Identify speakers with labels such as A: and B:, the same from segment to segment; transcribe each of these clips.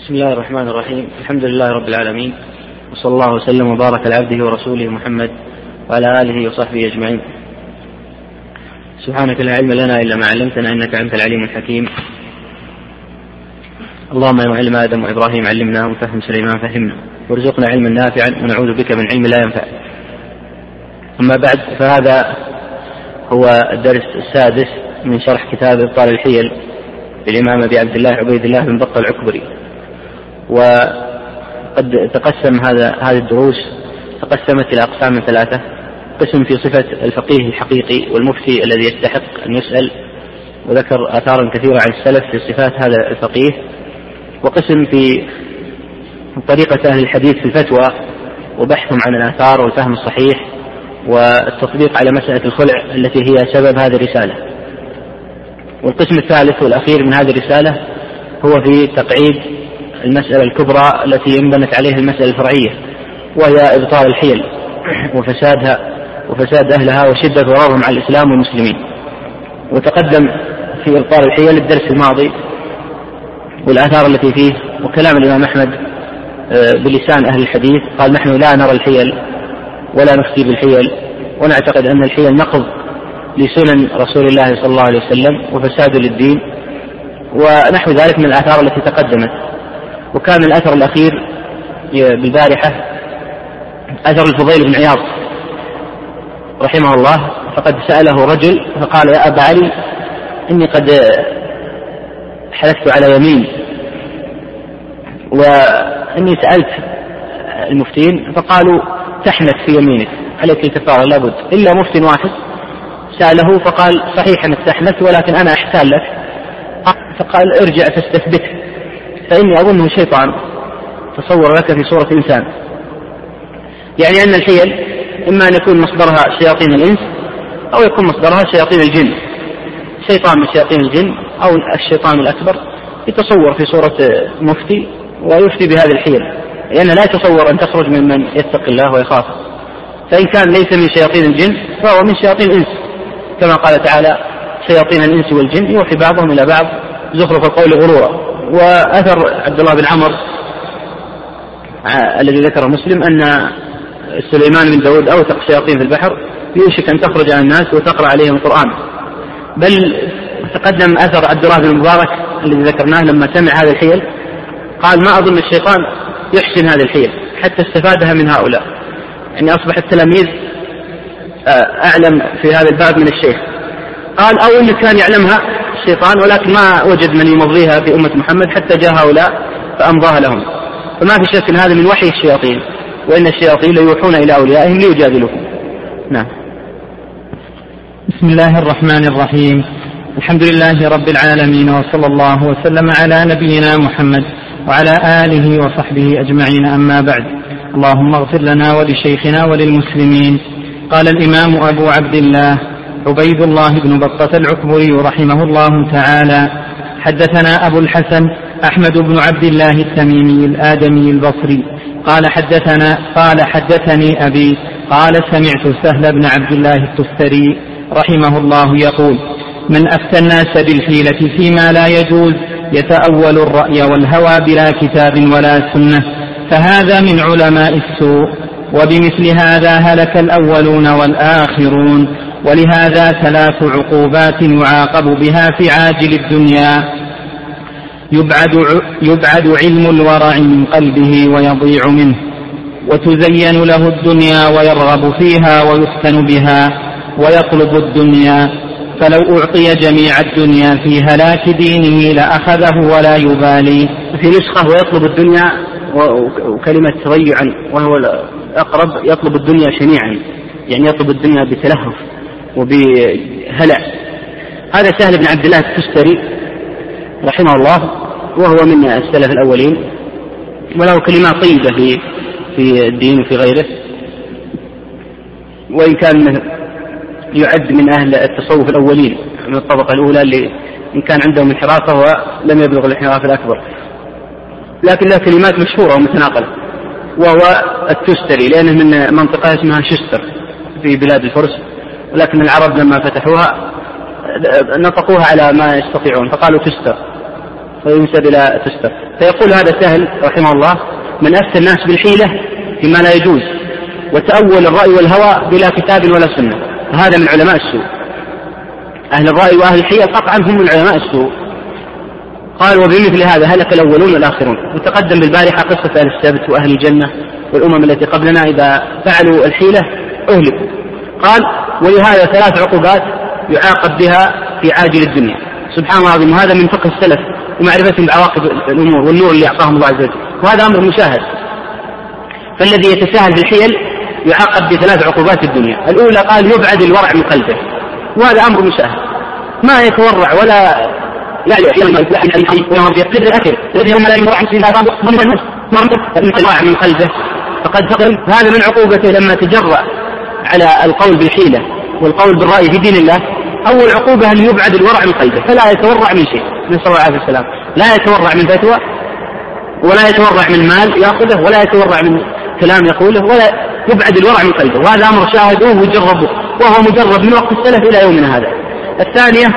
A: بسم الله الرحمن الرحيم. الحمد لله رب العالمين، وصلى الله وسلم وبارك على عبده ورسوله محمد وعلى آله وصحبه أجمعين. سبحانك لا علم لنا إلا ما علمتنا إنك أنت العليم الحكيم. اللهم يا معلم آدم وإبراهيم علمنا، وفهم سليمان فهمنا، وارزقنا علما نافعا، ونعوذ بك من علم لا ينفع. أما بعد، فهذا هو الدرس السادس من شرح كتاب إبطال الحيل للإمام أبي عبد الله عبيد الله بن بطة العكبري. وقد تقسم هذه الدروس تقسمت إلى أقسام ثلاثة: قسم في صفة الفقيه الحقيقي والمفتي الذي يستحق أن يسأل، وذكر آثارا كثيرة عن السلف في صفات هذا الفقيه، وقسم في طريقة أهل الحديث في الفتوى وبحثهم عن الآثار والفهم الصحيح والتطبيق على مسألة الخلع التي هي سبب هذه الرسالة. والقسم الثالث والأخير من هذه الرسالة هو في تقعيد المسألة الكبرى التي ينبنت عليها المسألة الفرعية، وهي إبطال الحيل وفساد أهلها وشدة ضررهم على الإسلام والمسلمين. وتقدم في إبطال الحيل الدرس الماضي والآثار التي فيه، وكلام الإمام أحمد بلسان أهل الحديث. قال: نحن لا نرى الحيل ولا نفتي بالحيل، ونعتقد أن الحيل نقض لسنن رسول الله صلى الله عليه وسلم وفساد للدين، ونحو ذلك من الآثار التي تقدمت. وكان الأثر الأخير بالبارحة أثر الفضيل بن عياض رحمه الله، فقد سأله رجل فقال: يا أبا علي، إني قد حلفت على يمين، وإني سألت المفتين فقالوا تحنث في يمينك، عليك الكفارة لابد، إلا مفتي واحد سأله فقال: صحيح أنك تحنث، ولكن أنا أحتال لك. فقال: ارجع فاستثبته، فإني أظنه شيطان تصور لك في صورة إنسان. يعني أن الحيل إما أن يكون مصدرها شياطين الإنس، أو يكون مصدرها شياطين الجن، شيطان من شياطين الجن أو الشيطان الأكبر يتصور في صورة مفتي ويفتي بهذه الحيل، لأنه لا يتصور أن تخرج ممن يتقي الله ويخافه. فإن كان ليس من شياطين الجن فهو من شياطين الإنس، كما قال تعالى: شياطين الإنس والجن يوحي بعضهم إلى بعض زخرف القول غرورا. وأثر عبد الله بن عمر الذي ذكره مسلم أن سليمان بن داود أوثق شياطين في البحر يوشك أن تخرج على الناس وتقرأ عليهم القرآن. بل تقدم أثر عبد الله بن المبارك الذي ذكرناه لما سمع هذا الحيل قال: ما أظن الشيطان يحسن هذه الحيل حتى استفادها من هؤلاء. يعني أصبح التلاميذ أعلم في هذا الباب من الشيخ. قال: أو إنه كان يعلمها الشيطان ولكن ما وجد من يمضيها في أمة محمد حتى جاء هؤلاء فأمضاها لهم. فما في شك أن هذا من وحي الشياطين، وإن الشياطين ليوحون إلى أوليائهم ليجادلوهم. نعم.
B: بسم الله الرحمن الرحيم. الحمد لله رب العالمين، وصلى الله وسلم على نبينا محمد وعلى آله وصحبه أجمعين. أما بعد، اللهم اغفر لنا ولشيخنا وللمسلمين. قال الإمام أبو عبد الله عبيد الله بن بطة العكبري رحمه الله تعالى: حدثنا أبو الحسن أحمد بن عبد الله التميمي الآدمي البصري قال حدثني أبي قال: سمعت سهل بن عبد الله التستري رحمه الله يقول: من أفتى الناس بالحيلة فيما لا يجوز يتأول الرأي والهوى بلا كتاب ولا سنة، فهذا من علماء السوء، وبمثل هذا هلك الأولون والآخرون. ولهذا 3 عقوبات يعاقب بها في عاجل الدنيا: يبعد علم الورع من قلبه ويضيع منه، وتزين له الدنيا ويرغب فيها ويفتن بها ويطلب الدنيا، فلو أعطي جميع الدنيا في هلاك دينه لأخذه ولا يبالي.
A: في نسخة ويطلب الدنيا وكلمة تضيعا، وهو الأقرب يطلب الدنيا شنيعا، يعني يطلب الدنيا بتلهف وبهلع. هذا سهل بن عبد الله التستري رحمه الله، وهو من السلف الأولين، وله كلمات طيبة في الدين وفي غيره، وإن كان يعد من أهل التصوف الأولين من الطبقة الأولى اللي إن كان عندهم انحراف فهو لم يبلغ الانحراف الأكبر، لكن له كلمات مشهورة ومتناقلة. وهو التستري لأنه من منطقة اسمها شستر في بلاد الفرس، ولكن العرب لما فتحوها نطقوها على ما يستطيعون فقالوا تستر، وينسب إلى تستر. فيقول هذا سهل رحمه الله: من أفتى الناس بالحيلة فيما لا يجوز وتأول الرأي والهوى بلا كتاب ولا سنة، هذا من علماء السوء. أهل الرأي وأهل الحيل قطعا هم من علماء السوء. قال: وبمثل هذا هلك الأولون والآخرون. وتقدم بالبارحة قصة أهل السبت وأهل الجنة والأمم التي قبلنا إذا فعلوا الحيلة أهلكوا. قال: ولهذا 3 عقوبات يعاقب بها في عاجل الدنيا. سبحان الله العظيم، هذا من فقه السلف ومعرفتهم بعواقب الأمور والنور اللي أعطاهم الله عز وجل، وهذا أمر مشاهد. فالذي يتساهل في الحيل يعاقب ب3 عقوبات الدنيا. الأولى قال: يبعد الورع من قلبه، وهذا أمر مشاهد، ما يتورع ولا من قلبه فقد فقد. هذا من عقوبته لما تجرأ على القول بالحيلة والقول بالرأي في دين الله. أول عقوبة أن يبعد الورع من قلبه، فلا يتورع من شيء، نسأل الله عليه السلام، لا يتورع من فتوى، ولا يتورع من مال يأخذه، ولا يتورع من كلام يقوله، ولا يبعد الورع من قلبه. وهذا أمر شاهدوه وجربوه، وهو مجرب من وقت السلف إلى يومنا هذا. الثانية: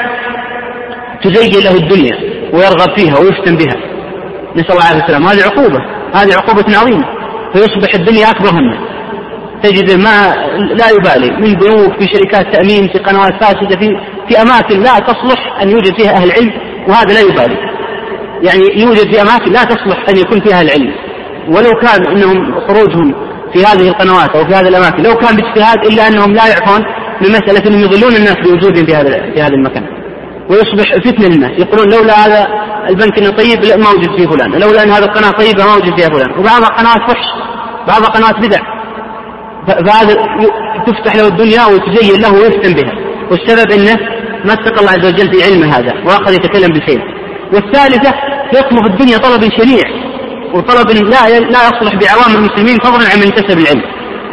A: تزين له الدنيا ويرغب فيها ويفتن بها، نسأل الله عليه السلام. هذه عقوبة، هذه عقوبة عظيمة، فيصبح الدنيا أكبر همه. تجد ما لا يبالي من بنوك، في شركات تأمين، في قنوات فاسدة، في أماكن لا تصلح أن يوجد فيها أهل علم، وهذا لا يبالي. يعني يوجد في أماكن لا تصلح أن يكون فيها أهل علم، ولو كان إنهم خروجهم في هذه القنوات أو في هذه الأماكن لو كان باجتهاد، إلا أنهم لا يعرفون من مسألة أنهم يضلون الناس بوجودهم في هذا المكان، ويصبح فتنة للناس. يقولون لولا هذا البنك إنه طيب ما وجد فيه فلان، لولا أن هذا القناة طيبة ما وجد فيها فلان. وبعض القنوات فحش، بعض القنوات بدع، فهذا تفتح له الدنيا وتزين له ويفتن بها، والسبب إنه ما اتقى الله عز وجل في علم هذا وأخذ يتكلم بالخير. والثالثة: يطلب الدنيا طلب شنيع، وطلب لا يصلح بعوام المسلمين فضلا عن من انتسب العلم.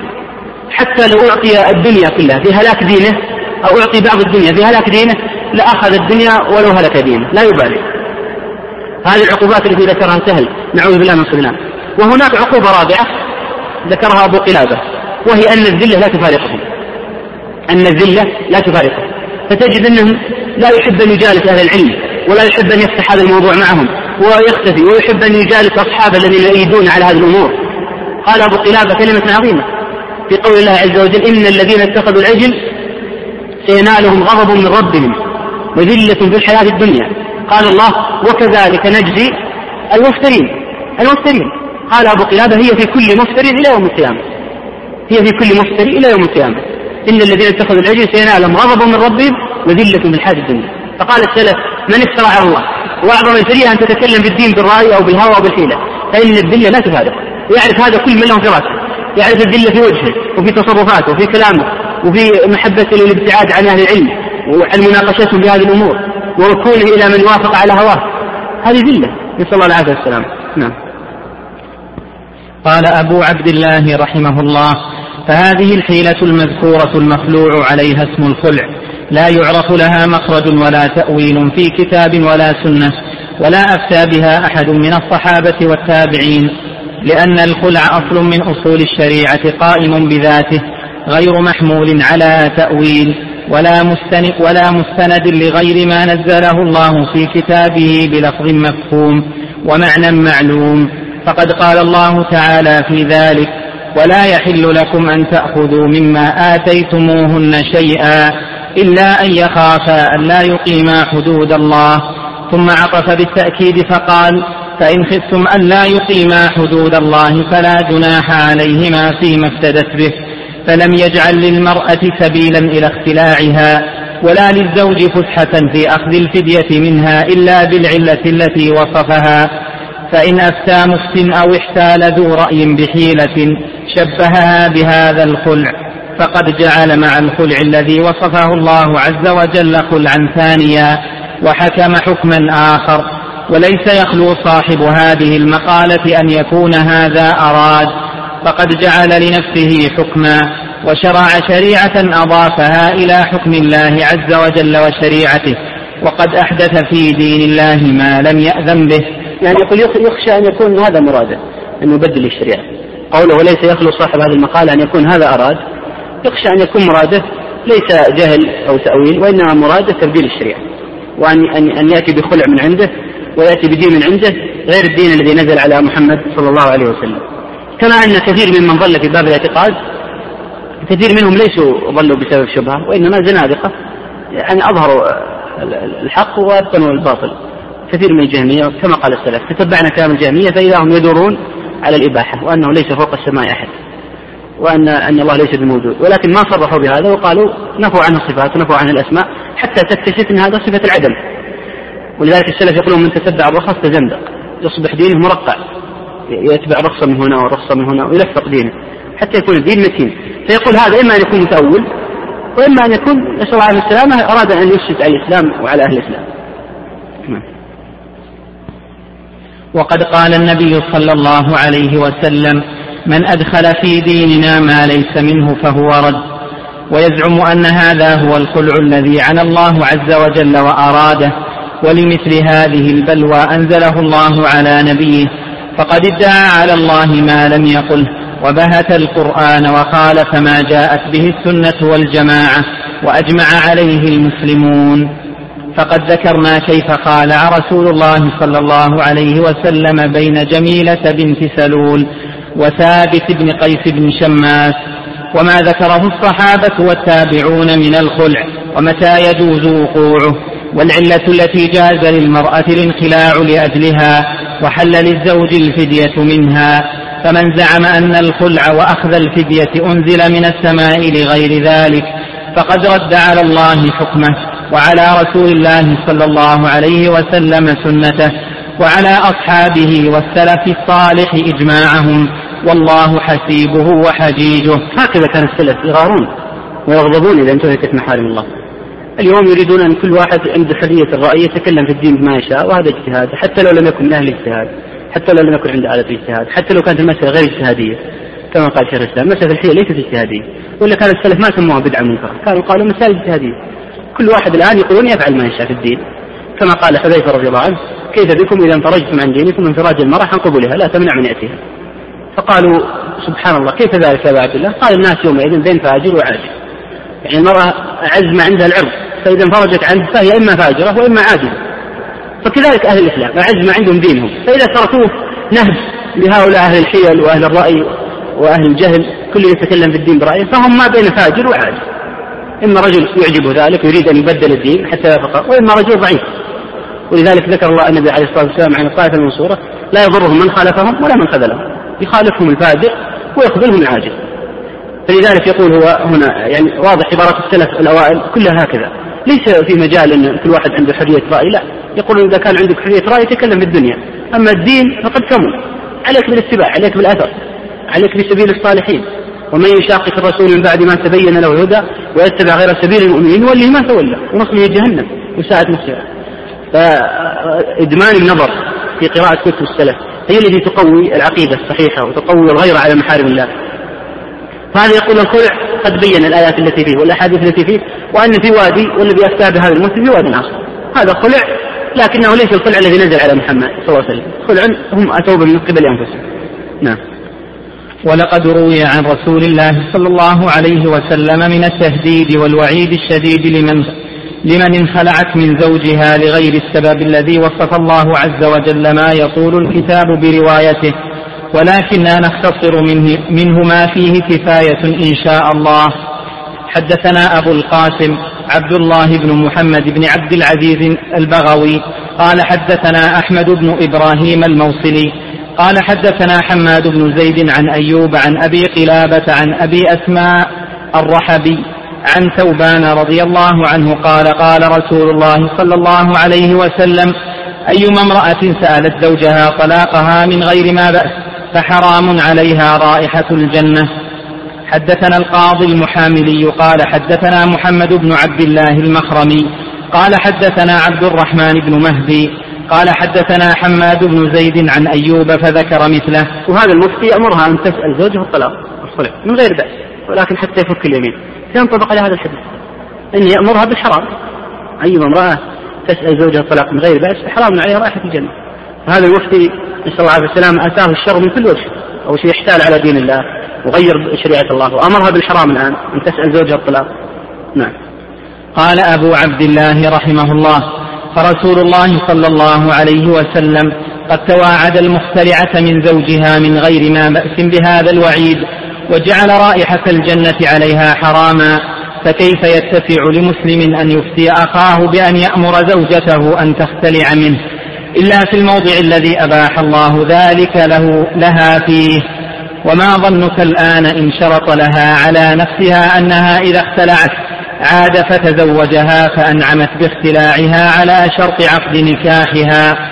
A: حتى لو أعطي الدنيا كلها في هلاك دينه، أو أعطي بعض الدنيا في هلاك دينه، لأخذ الدنيا ولو هلك دينه، لا يبالي. هذه العقوبات التي ذكرها سهل، نعوذ بالله من صدنا. وهناك عقوبة رابعة ذكرها أبو قلابة، وهي أن الذلة لا تفارقهم، أن الذلة لا تفارقهم. فتجد أنهم لا يحب أن يجالس أهل العلم، ولا يحب أن يفتح هذا الموضوع معهم ويختفي، ويحب أن يجالس أصحاب الذين يؤيدون على هذه الأمور. قال أبو قلابة كلمة عظيمة في قول الله عز وجل: إن الذين اتخذوا العجل سينالهم غضب من ربهم وذلة في الحياة الدنيا. قال الله: وكذلك نجزي المفترين. قال أبو قلابة: هي في كل مفتري إلى يوم القيامة، هي في كل مفتري إلى يوم القيامة. إن الذين اتخذوا العجل سينالهم غضب من ربهم وذلة في الحياة الدنيا. فقال السلف: من افترى على الله، وأعظم الفرية أن تتكلم بالدين بالرأي أو بالهوى أو بالحيلة، فإن الذلة لا تفارق. ويعرف هذا كل من له في رأسه، يعرف الذلة في وجهه وفي تصرفاته وفي كلامه وفي محبته للابتعاد عن أهل العلم وعن مناقشتهم بهذه الأمور وركونه إلى من يوافق على هواه. هذه ذلة، نسأل الله العافية والسلام. نعم.
B: قال أبو عبد الله رحمه الله: فهذه الحيلة المذكورة المخلوع عليها اسم الخلع، لا يعرف لها مخرج ولا تأويل في كتاب ولا سنة، ولا أفتى بها أحد من الصحابة والتابعين، لأن الخلع أصل من أصول الشريعة قائم بذاته، غير محمول على تأويل ولا مستند لغير ما نزله الله في كتابه بلفظ مفهوم ومعنى معلوم. فقد قال الله تعالى في ذلك: ولا يحل لكم أن تأخذوا مما آتيتموهن شيئا إلا أن يخافا أن لا يقيما حدود الله. ثم عطف بالتأكيد فقال: فإن خفتم أن لا يقيما حدود الله فلا جناح عليهما فيما افتدت به. فلم يجعل للمرأة سبيلا إلى اختلاعها ولا للزوج فسحة في أخذ الفدية منها إلا بالعلة التي وصفها. فإن أفتى مفت أو احتال ذو رأي بحيلة شبهها بهذا الخلع، فقد جعل مع الخلع الذي وصفه الله عز وجل خلعا ثانيا وحكم حكما آخر. وليس يخلو صاحب هذه المقالة أن يكون هذا أراد، فقد جعل لنفسه حكما وشرع شريعة أضافها إلى حكم الله عز وجل وشريعته، وقد أحدث في دين الله ما لم يأذن به.
A: يعني يقول يخشى أن يكون هذا مراده، أن يبدل الشريعة. قوله وليس يخلو صاحب هذه المقالة أن يكون هذا أراد، يخشى أن يكون مراده ليس جهل أو تأويل، وإنما مراده تبديل الشريعة، وأن يأتي بخلع من عنده ويأتي بدين من عنده غير الدين الذي نزل على محمد صلى الله عليه وسلم. كما أن كثير ممن ضل في باب الاعتقاد كثير منهم ليسوا ضلوا بسبب شبهة، وإنما زنادقة يعني أظهروا الحق وأبطنوا الباطل. كثير من الجهمية كما قال السلف تتبعنا كلام الجهمية فإذا هم يدورون على الإباحة، وأنه ليس فوق السماء أحد، وأن الله ليس بموجود، ولكن ما صرحوا بهذا وقالوا نفوا عنه الصفات ونفوا عنه الأسماء حتى تكتشف أن هذا صفة العدم. ولذلك السلف يقولون من تتبع الرخص تزندق، يصبح دينه مرقع، يتبع رخصة من هنا ورخصة من هنا ويلفق دينه حتى يكون الدين متين. فيقول هذا إما أن يكون متأول، وإما أن يكون نسأل الله عليه السلامة أراد أن يفسد على الإسلام وعلى أهل الإسلام.
B: وقد قال النبي صلى الله عليه وسلم: من أدخل في ديننا ما ليس منه فهو رد. ويزعم أن هذا هو الخلع الذي عنى الله عز وجل وأراده، ولمثل هذه البلوى أنزله الله على نبيه، فقد ادعى على الله ما لم يقله، وبهت القرآن وخالف ما جاءت به السنة والجماعة وأجمع عليه المسلمون. فقد ذكرنا كيف خالع رسول الله صلى الله عليه وسلم بين جميلة بنت سلول وثابت بن قيس بن شماس، وما ذكره الصحابة والتابعون من الخلع، ومتى يجوز وقوعه، والعلة التي جاز للمرأة الانخلاع لأجلها، وحل للزوج الفدية منها. فمن زعم أن الخلع وأخذ الفدية أنزل من السماء لغير ذلك فقد رد على الله حكمه، وعلى رسول الله صلى الله عليه وسلم سنته، وعلى أصحابه والسلف الصالح إجماعهم، والله حسيبه وحجيجه.
A: هكذا كان السلف يغارون ويغضبون إذا انتهكت محارم الله. اليوم يريدون أن كل واحد عند حرية الرأي يتكلم في الدين بما يشاء، وهذا اجتهاد حتى لو لم يكن من أهل الاجتهاد، حتى لو لم يكن عند آلة الاجتهاد، حتى لو كانت المسألة غير اجتهادية. كما قال شيخ الإسلام مسألة الحية ليست اجتهادية، ولا كان السلف ما سموها بدعة منكرة، كانوا قالوا مسائل اجتهادية. كل واحد الآن يقولون يفعل ما يشاء في الدين، كما قال حذيفة رضي الله عنه: كيف بكم إذا انفرجتم عن دينكم انفراج المرأة عن قبولها لا تمنع من يأتيها. فقالوا سبحان الله كيف ذلك يا عبد الله؟ قال الناس يومئذ بين فاجر وعاجل، يعني المرأة أعز ما عندها العرض، فإذا انفرجت عنه فهي إما فاجرة وإما عاجلة. فكذلك أهل الإسلام أعز ما عندهم دينهم، فإذا تركوه نهب لهؤلاء أهل الحيل وأهل الرأي وأهل الجهل كل يتكلم في الدين برأيه، فهم ما بين فاجر وعاجل. إما رجل يعجبه ذلك يريد أن يبدل الدين حتى يفقه، وإما رجل ضعيف. ولذلك ذكر الله النبي عليه الصلاة والسلام عن الطائفة المنصورة: لا يضرهم من خالفهم ولا من خذلهم، يخالفهم الفاجر ويخذلهم العاجل. فلذلك يقول هو هنا يعني واضح عبارة السلف الأوائل كلها هكذا، ليس في مجال أن كل واحد عنده حرية رأي، لا، يقول إذا كان عندك حرية رأي تكلم في الدنيا، أما الدين فقد كمل، عليك بالاتباع، عليك بالأثر، عليك بسبيل الصالحين. ومن يشاقق الرسول من بعد ما تبين له الهدى ويتبع غير سبيل المؤمنين نوله ما تولى ونصله جهنم وساءت مصيره. فإدمان النظر في قراءة كتب السلف هي التي تقوي العقيدة الصحيحة وتقوي الغيرة على محارم الله. فهذا يقول الخلع قد بين الآيات التي فيه والأحاديث التي فيه، وأن في وادي والذي أفتى بهذا المسلم في وادي آخر. هذا خلع، لكنه ليس الخلع الذي نزل على محمد صلى الله عليه وسلم، خلع هم أتوا به من قبل أنفسهم. نعم.
B: ولقد روي عن رسول الله صلى الله عليه وسلم من التهديد والوعيد الشديد لمن انخلعت من زوجها لغير السبب الذي وصف الله عز وجل ما يطول الكتاب بروايته، ولكننا نختصر منه ما فيه كفاية إن شاء الله. حدثنا أبو القاسم عبد الله بن محمد بن عبد العزيز البغوي قال حدثنا أحمد بن إبراهيم الموصلي قال حدثنا حماد بن زيد عن أيوب عن أبي قلابة عن أبي أسماء الرحبي عن ثوبان رضي الله عنه قال قال رسول الله صلى الله عليه وسلم: أيما امرأة سألت زوجها طلاقها من غير ما بأس فحرام عليها رائحة الجنة. حدثنا القاضي المحاملي قال حدثنا محمد بن عبد الله المخرمي قال حدثنا عبد الرحمن بن مهدي قال حدثنا حماد بن زيد عن أيوب فذكر مثله.
A: وهذا المفتي يأمرها أن تسأل زوجها الطلاق من غير بأس، ولكن حتى يفك اليمين ينطبق على هذا الحديث أن يأمرها بالحرام. أيما امرأة تسأل زوجها الطلاق من غير بأس حرام عليها رائحة الجنة. هذا المفتي نسأل الله عليه السلام أتاه الشر من كل وجه، أو شيء يحتال على دين الله وغير شريعة الله، وأمرها بالحرام الآن أن تسأل زوجها الطلاق. نعم.
B: قال أبو عبد الله رحمه الله: فرسول الله صلى الله عليه وسلم قد تواعد المختلعة من زوجها من غير ما بأس بهذا الوعيد، وجعل رائحة الجنة عليها حراما، فكيف يتسع لمسلم أن يفتي أخاه بأن يأمر زوجته أن تختلع منه إلا في الموضع الذي أباح الله ذلك لها فيه؟ وما ظنك الآن إن شرط لها على نفسها أنها إذا اختلعت عاد فتزوجها فأنعمت باختلاعها على شرط عقد نكاحها،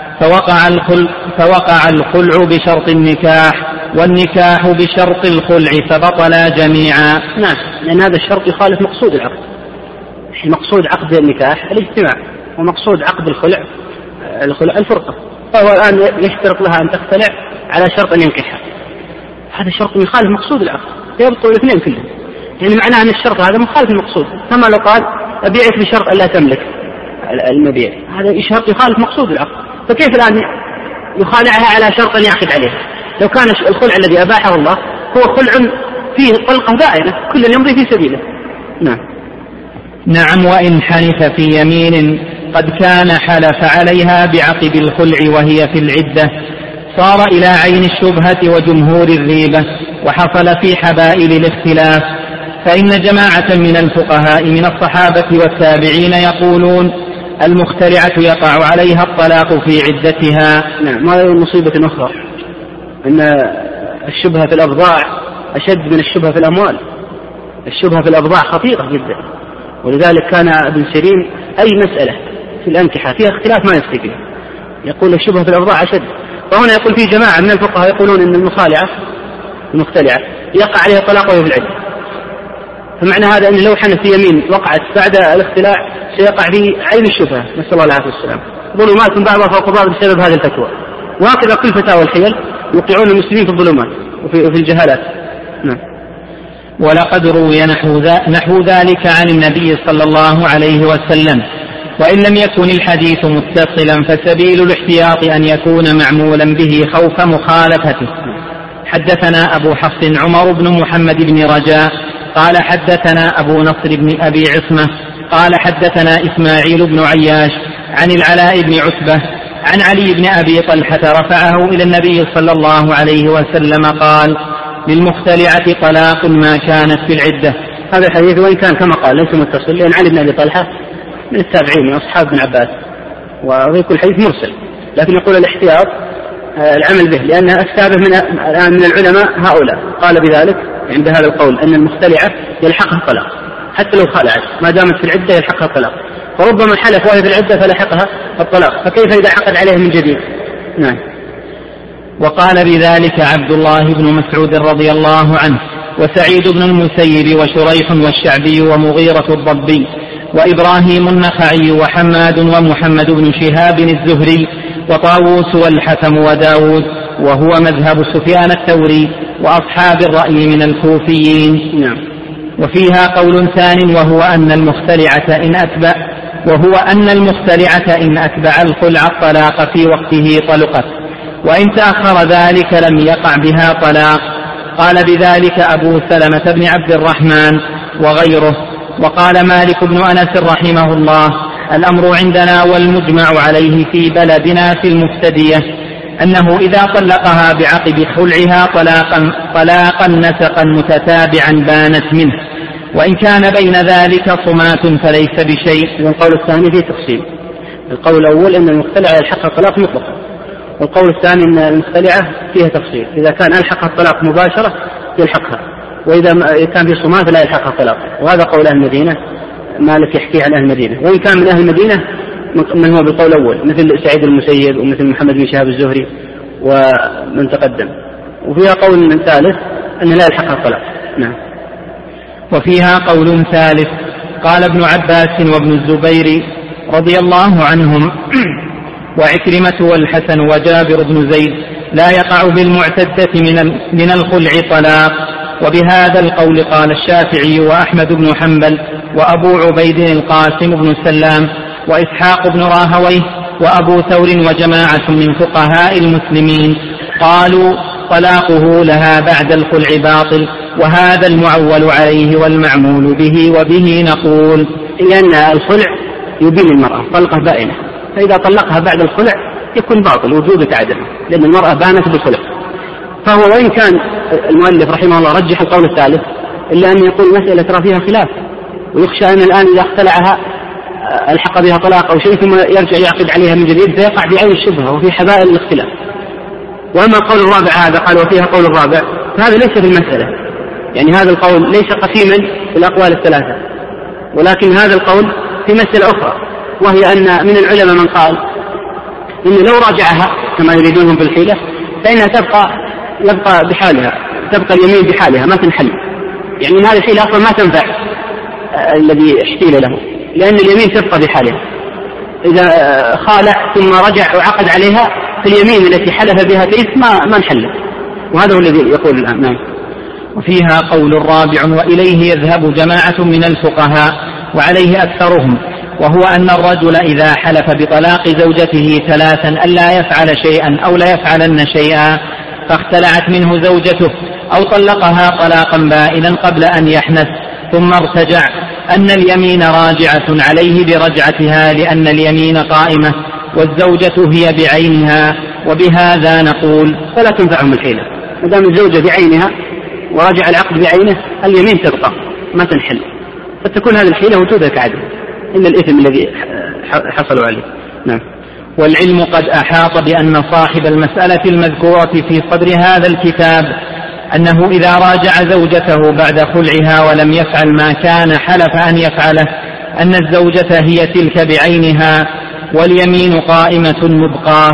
B: فوقع الخلع بشرط النكاح والنكاح بشرط الخلع فبطلا جميعا.
A: نعم، لأن هذا الشرط يخالف مقصود العقد. مقصود عقد النكاح الاجتماع، ومقصود عقد الخلع الفرقة، فهو الآن يشترط لها أن تختلع على شرط أن ينكحها. هذا الشرط يخالف مقصود العقد، يبطل الاثنين كلهم. يعني معناه أن الشرط هذا مخالف المقصود، كما لو قال أبيعك بشرط أن لا تملك المبيع، هذا شرط يخالف مقصود العقد. فكيف الآن يخالعها على شرط أن يعقد عليه؟ لو كان الخلع الذي أباحه الله هو خلع فيه طلقة دائرة كل يمضي في سبيله.
B: نعم، وإن حنث في يمين قد كان حلف عليها بعقب الخلع وهي في العدة صار إلى عين الشبهة وجمهور الريبة، وحصل في حبائل الاختلاف. فإن جماعة من الفقهاء من الصحابة والتابعين يقولون المختلعة يقع عليها الطلاق في عدتها.
A: نعم، ما مصيبة أخرى أن الشبهة في الأبضاع أشد من الشبهة في الأموال. الشبهة في الأبضاع خطيرة جدا، ولذلك كان ابن سيرين أي مسألة في الأنكحة فيها اختلاف ما يفتي فيها يقول الشبهة في الأبضاع أشد. وهنا يقول في جماعة من الفقهاء يقولون أن المختلعة يقع عليها الطلاق وهي في العدة. فمعنى هذا أن لو حنث في يمين وقعت بعد الاختلاع سيقع في عين الشبهة، نسأل الله العافية والسلام. ظلمات بعضها فوق بعض بسبب هذه الفتوى، وهكذا كل فتاوى الحيل يوقعون المسلمين في الظلمات وفي الجهالات. نعم.
B: ولقد روي نحو ذلك عن النبي صلى الله عليه وسلم، وإن لم يكن الحديث متصلا فسبيل الاحتياط أن يكون معمولا به خوف مخالفته. حدثنا أبو حفص عمر بن محمد بن رجاء قال حدثنا أبو نصر بن أبي عصمة قال حدثنا إسماعيل بن عياش عن العلاء بن عتبة عن علي بن أبي طلحة رفعه إلى النبي صلى الله عليه وسلم قال للمختلعة طلاق ما كانت في العدة.
A: هذا الحديث وإن كان كما قال ليس متصل، لأن علي بن أبي طلحة من التابعين من أصحاب ابن عباس، ويكون الحديث مرسل، لكن يقول الاحتياط العمل به، لأن السابق من العلماء هؤلاء قال بذلك عند هذا القول أن المختلعة يلحقها الطلاق حتى لو خلعت، ما دامت في العدة يلحقها الطلاق، فربما حلف وهي في العدة فلحقها الطلاق، فكيف إذا عقد عليه من جديد؟ نعم.
B: وقال بذلك عبد الله بن مسعود رضي الله عنه وسعيد بن المسيب وشريح والشعبي ومغيرة الضبي وإبراهيم النخعي وحماد ومحمد بن شهاب الزهري وطاووس والحكم وداود، وهو مذهب سفيان الثوري وأصحاب الرأي من الكوفيين.
A: نعم.
B: وفيها قول ثان وهو أن المختلعة إن أتبع الخلع الطلاق في وقته طلقت، وإن تأخر ذلك لم يقع بها طلاق. قال بذلك أبو سلمة بن عبد الرحمن وغيره. وقال مالك بن أنس رحمه الله الأمر عندنا والمجمع عليه في بلدنا في المفتدية أنه إذا طلقها بعقب خلعها طلاقا نسقا متتابعا بانت منه، وإن كان بين ذلك صمات فليس بشيء.
A: والقول الثاني فيه تفصيل. القول الأول أن المختلعة يلحقها الطلاق مطلقا، والقول الثاني أن المختلعة فيها تفصيل، إذا كان ألحقها الطلاق مباشرة يلحقها، وإذا كان في صمات لا يلحقها الطلاق. وهذا قول أهل المدينة، مالك يحكيه عن أهل المدينة. وإن كان من أهل المدينة من هو بالقول الأول مثل سعيد المسيب ومثل محمد بن شهاب الزهري ومن تقدم. وفيها قول ثالث أن لا يلحقها الطلاق. نعم.
B: وفيها قول ثالث قال ابن عباس وابن الزبير رضي الله عنهم وعكرمة والحسن وجابر بن زيد لا يقع بالمعتدة من الخلع طلاق. وبهذا القول قال الشافعي وأحمد بن حنبل وأبو عبيد القاسم بن سلام وإسحاق بن راهويه وأبو ثور وجماعة من فقهاء المسلمين قالوا طلاقه لها بعد الخلع باطل، وهذا المعول عليه والمعمول به، وبه نقول.
A: لأن الخلع
C: يبين المرأة طلقة بائنة، فإذا طلقها بعد الخلع يكون باطل وجوبة عدمه، لأن المرأة بانت بالخلع. فهو وإن كان المؤلف رحمه الله رجح القول الثالث، إلا أن يقول مسألة ترى فيها خلاف، ويخشى أن الآن إذا اختلعها الحق بها طلاق أو شيء ثم يرجع يعقد عليها من جديد فيقع بعين الشبهة وفي حبائل الاختلاف. وأما القول الرابع هذا قال وفيها قول الرابع، فهذا ليس في المسألة، يعني هذا القول ليس قسيما في الأقوال الثلاثة، ولكن هذا القول في مسألة أخرى، وهي أن من العلماء من قال إن لو راجعها كما يريدونهم بالحيلة فإنها يبقى بحالها، تبقى اليمين بحالها ما تنحل، يعني هذه الحيلة أصلا ما تنفع الذي احتيل له، لأن اليمين تبقى بحالها. إذا خالع ثم رجع وعقد عليها فاليمين التي حلف بها كيف ما انحل، وهذا هو الذي يقول الآن. نعم.
B: وفيها قول رابع وإليه يذهب جماعة من الفقهاء وعليه أكثرهم، وهو أن الرجل إذا حلف بطلاق زوجته ثلاثا ألا يفعل شيئا أو لا يفعلن شيئا فاختلعت منه زوجته أو طلقها طلاقا بائنا قبل أن يحنث ثم ارتجع أن اليمين راجعة عليه برجعتها لأن اليمين قائمة والزوجة هي بعينها، وبهذا نقول
C: فلا تنفعهم الحيلة، ما دام الزوجة بعينها ورجع العقد بعينه اليمين تبقى ما تنحل، فتكون هذه الحيلة وجودها كعدم إلا الإثم الذي حصلوا عليه. نعم.
B: والعلم قد أحاط بأن صاحب المسألة المذكورة في صدر هذا الكتاب أنه إذا راجع زوجته بعد خلعها ولم يفعل ما كان حلف أن يفعله أن الزوجة هي تلك بعينها واليمين قائمة مبقاه.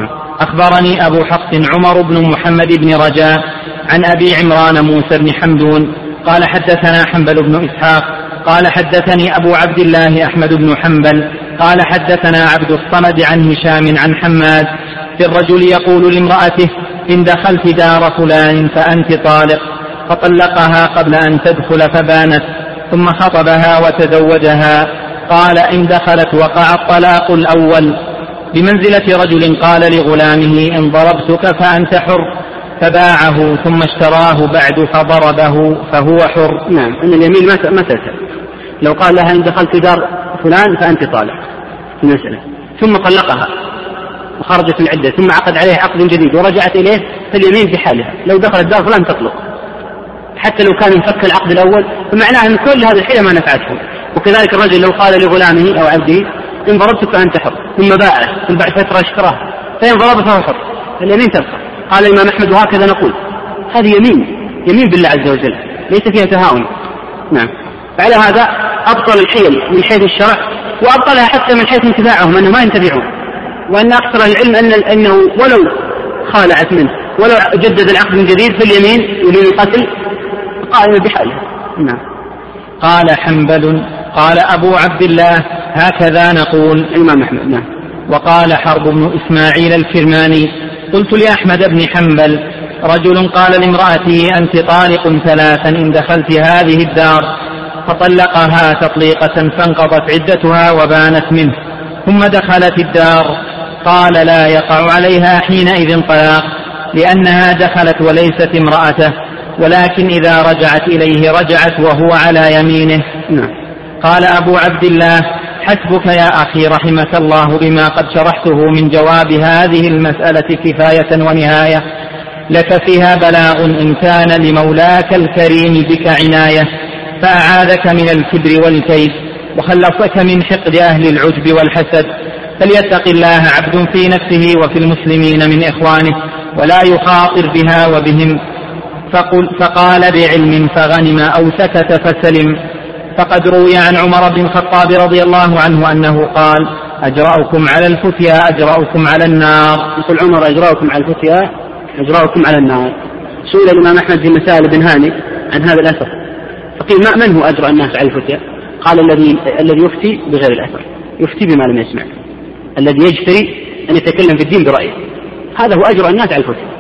B: أخبرني أبو حفص عمر بن محمد بن رجاء عن أبي عمران موسى بن حمدون قال حدثنا حنبل بن إسحاق قال حدثني أبو عبد الله أحمد بن حنبل قال حدثنا عبد الصمد عن هشام عن حماد في الرجل يقول لامرأته إن دخلت دار فلان فأنت طالق، فطلقها قبل أن تدخل فبانت ثم خطبها وتزوجها، قال إن دخلت وقع الطلاق الأول بمنزلة رجل قال لغلامه إن ضربتك فأنت حر، فباعه ثم اشتراه بعد فضربه فهو حر.
C: نعم. أن اليمين ما تذهب، لو قال لها إن دخلت دار فلان فأنت طالق في المسألة ثم طلقها وخرجت العدة ثم عقد عليها عقد جديد ورجعت إليه فاليمين بحالها، لو دخلت دار فلان تطلق حتى لو كان انفك العقد الأول، فمعناه أن كل هذه الحيلة ما نفعته. وكذلك الرجل لو قال لغلامه أو عبده إن ضربتك فأنت حر ثم باعه ثم بعد فترة اشتراه فإن ضرب فهو حر، اليمين تبقى. قال الإمام أحمد وهكذا نقول هذه يمين بالله عز وجل ليس فيها تهاون. نعم. فعلى هذا أبطل الحيل من حيث الشرع وأبطلها حتى من حيث انتفاعهم أنه ما ينتفعون، وأن أكثر العلم أنه ولو خالعت منه ولو جدد العقد من جديد فاليمين يمين القتل قائمة بحالها. نعم.
B: قال حنبل قال أبو عبد الله هكذا نقول
C: الإمام أحمد. نعم.
B: وقال حرب بن إسماعيل الكرماني قلت لأحمد بن حنبل رجل قال لامرأته أنت طالق ثلاثا إن دخلت هذه الدار، فطلقها تطليقة فانقضت عدتها وبانت منه ثم دخلت الدار، قال لا يقع عليها حينئذ طلاق لأنها دخلت وليست امرأته، ولكن إذا رجعت إليه رجعت وهو على يمينه. قال أبو عبد الله حسبك يا أخي رحمك الله بما قد شرحته من جواب هذه المسألة كفاية ونهاية، لك فيها بلاغ إن كان لمولاك الكريم بك عناية، فأعاذك من الكبر والكيد وخلصك من حقد أهل العجب والحسد، فليتق الله عبد في نفسه وفي المسلمين من إخوانه ولا يخاطر بها وبهم. فقال بعلم فغنم أو سكت فسلم. فقد روي عن عمر بن الخطاب رضي الله عنه أنه قال أجرأكم على الفتيا أجرأكم على النار.
C: يقول عمر أجرأكم على الفتيا أجرأكم على النار. سئل الإمام أحمد في مسائل بن هاني عن هذا الأثر فقيل من هو أجرأ الناس على الفتيا؟ قال الذي يفتي بغير الأثر، يفتي بما لم يسمع، الذي يجتري أن يتكلم في الدين برأيه، هذا هو أجرأ الناس على الفتيا.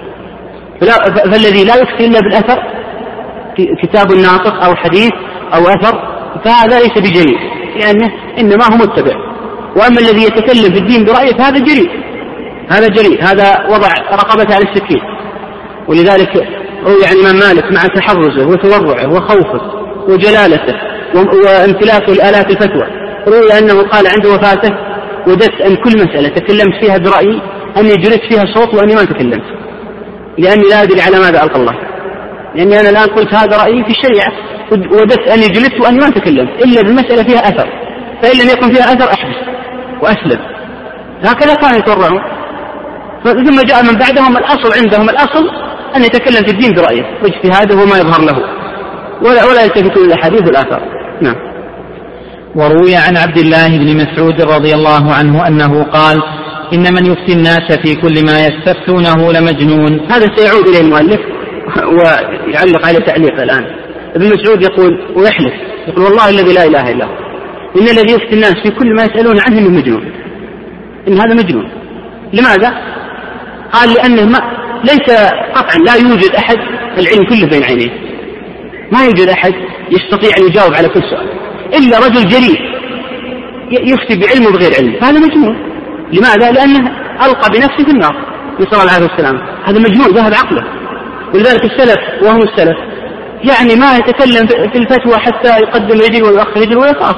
C: فالذي لا يفتي إلا بالأثر كتاب ناطق أو حديث أو أثر فهذا ليس بجريء لأنه إنما هو متبع، وأما الذي يتكلم في الدين برأيه فهذا جريء، هذا جريء، هذا وضع رقبته على السكين. ولذلك روي عن الإمام مالك مع تحرزه وتورعه وخوفه وجلالته وامتلاكه لآلات الفتوى روي أنه قال عند وفاته: وددت أن كل مسألة تكلمت فيها برأيي أني جلست فيها صوت وأني ما تكلمت، لأني لا أدري على ماذا ألقى الله، لأني أنا الآن قلت هذا رأيي في الشريعة، وددت أني جلست وأني ما تكلمت إلا بالمسألة فيها أثر، فإن لم يكن فيها أثر أحبس وأسلم. هكذا كانوا يتورعون. ثم جاء من بعدهم الأصل عندهم الأصل أن يتكلم في الدين برأيه واجتهاده وما يظهر له، ولا يلتفتون إلى الحديث والآثار. نعم.
B: وروي عن عبد الله بن مسعود رضي الله عنه أنه قال: إن من يفتي الناس في كل ما يستفتونه لمجنون.
C: هذا سيعود إليه المؤلف ويعلق عليه تعليق الآن. ابن مسعود يقول ويحلف، يقول: والله الذي لا إله إلا هو إن الذي يفتي الناس في كل ما يسألون عنه من مجنون، إن هذا مجنون. لماذا؟ قال: لأنه ليس قطعا لا يوجد أحد العلم كله بين عينيه، ما يوجد أحد يستطيع أن يجاوب على كل سؤال إلا رجل جريء يفتي بعلم وبغير علم، هذا مجنون. لماذا؟ لأنه ألقى بنفسه في النار، نسأل الله العافية والسلامة. هذا مجنون ذهب عقله. ولذلك السلف وهم السلف يعني ما يتكلم في الفتوى حتى يقدم رجل ويؤخر رجل ويخاف.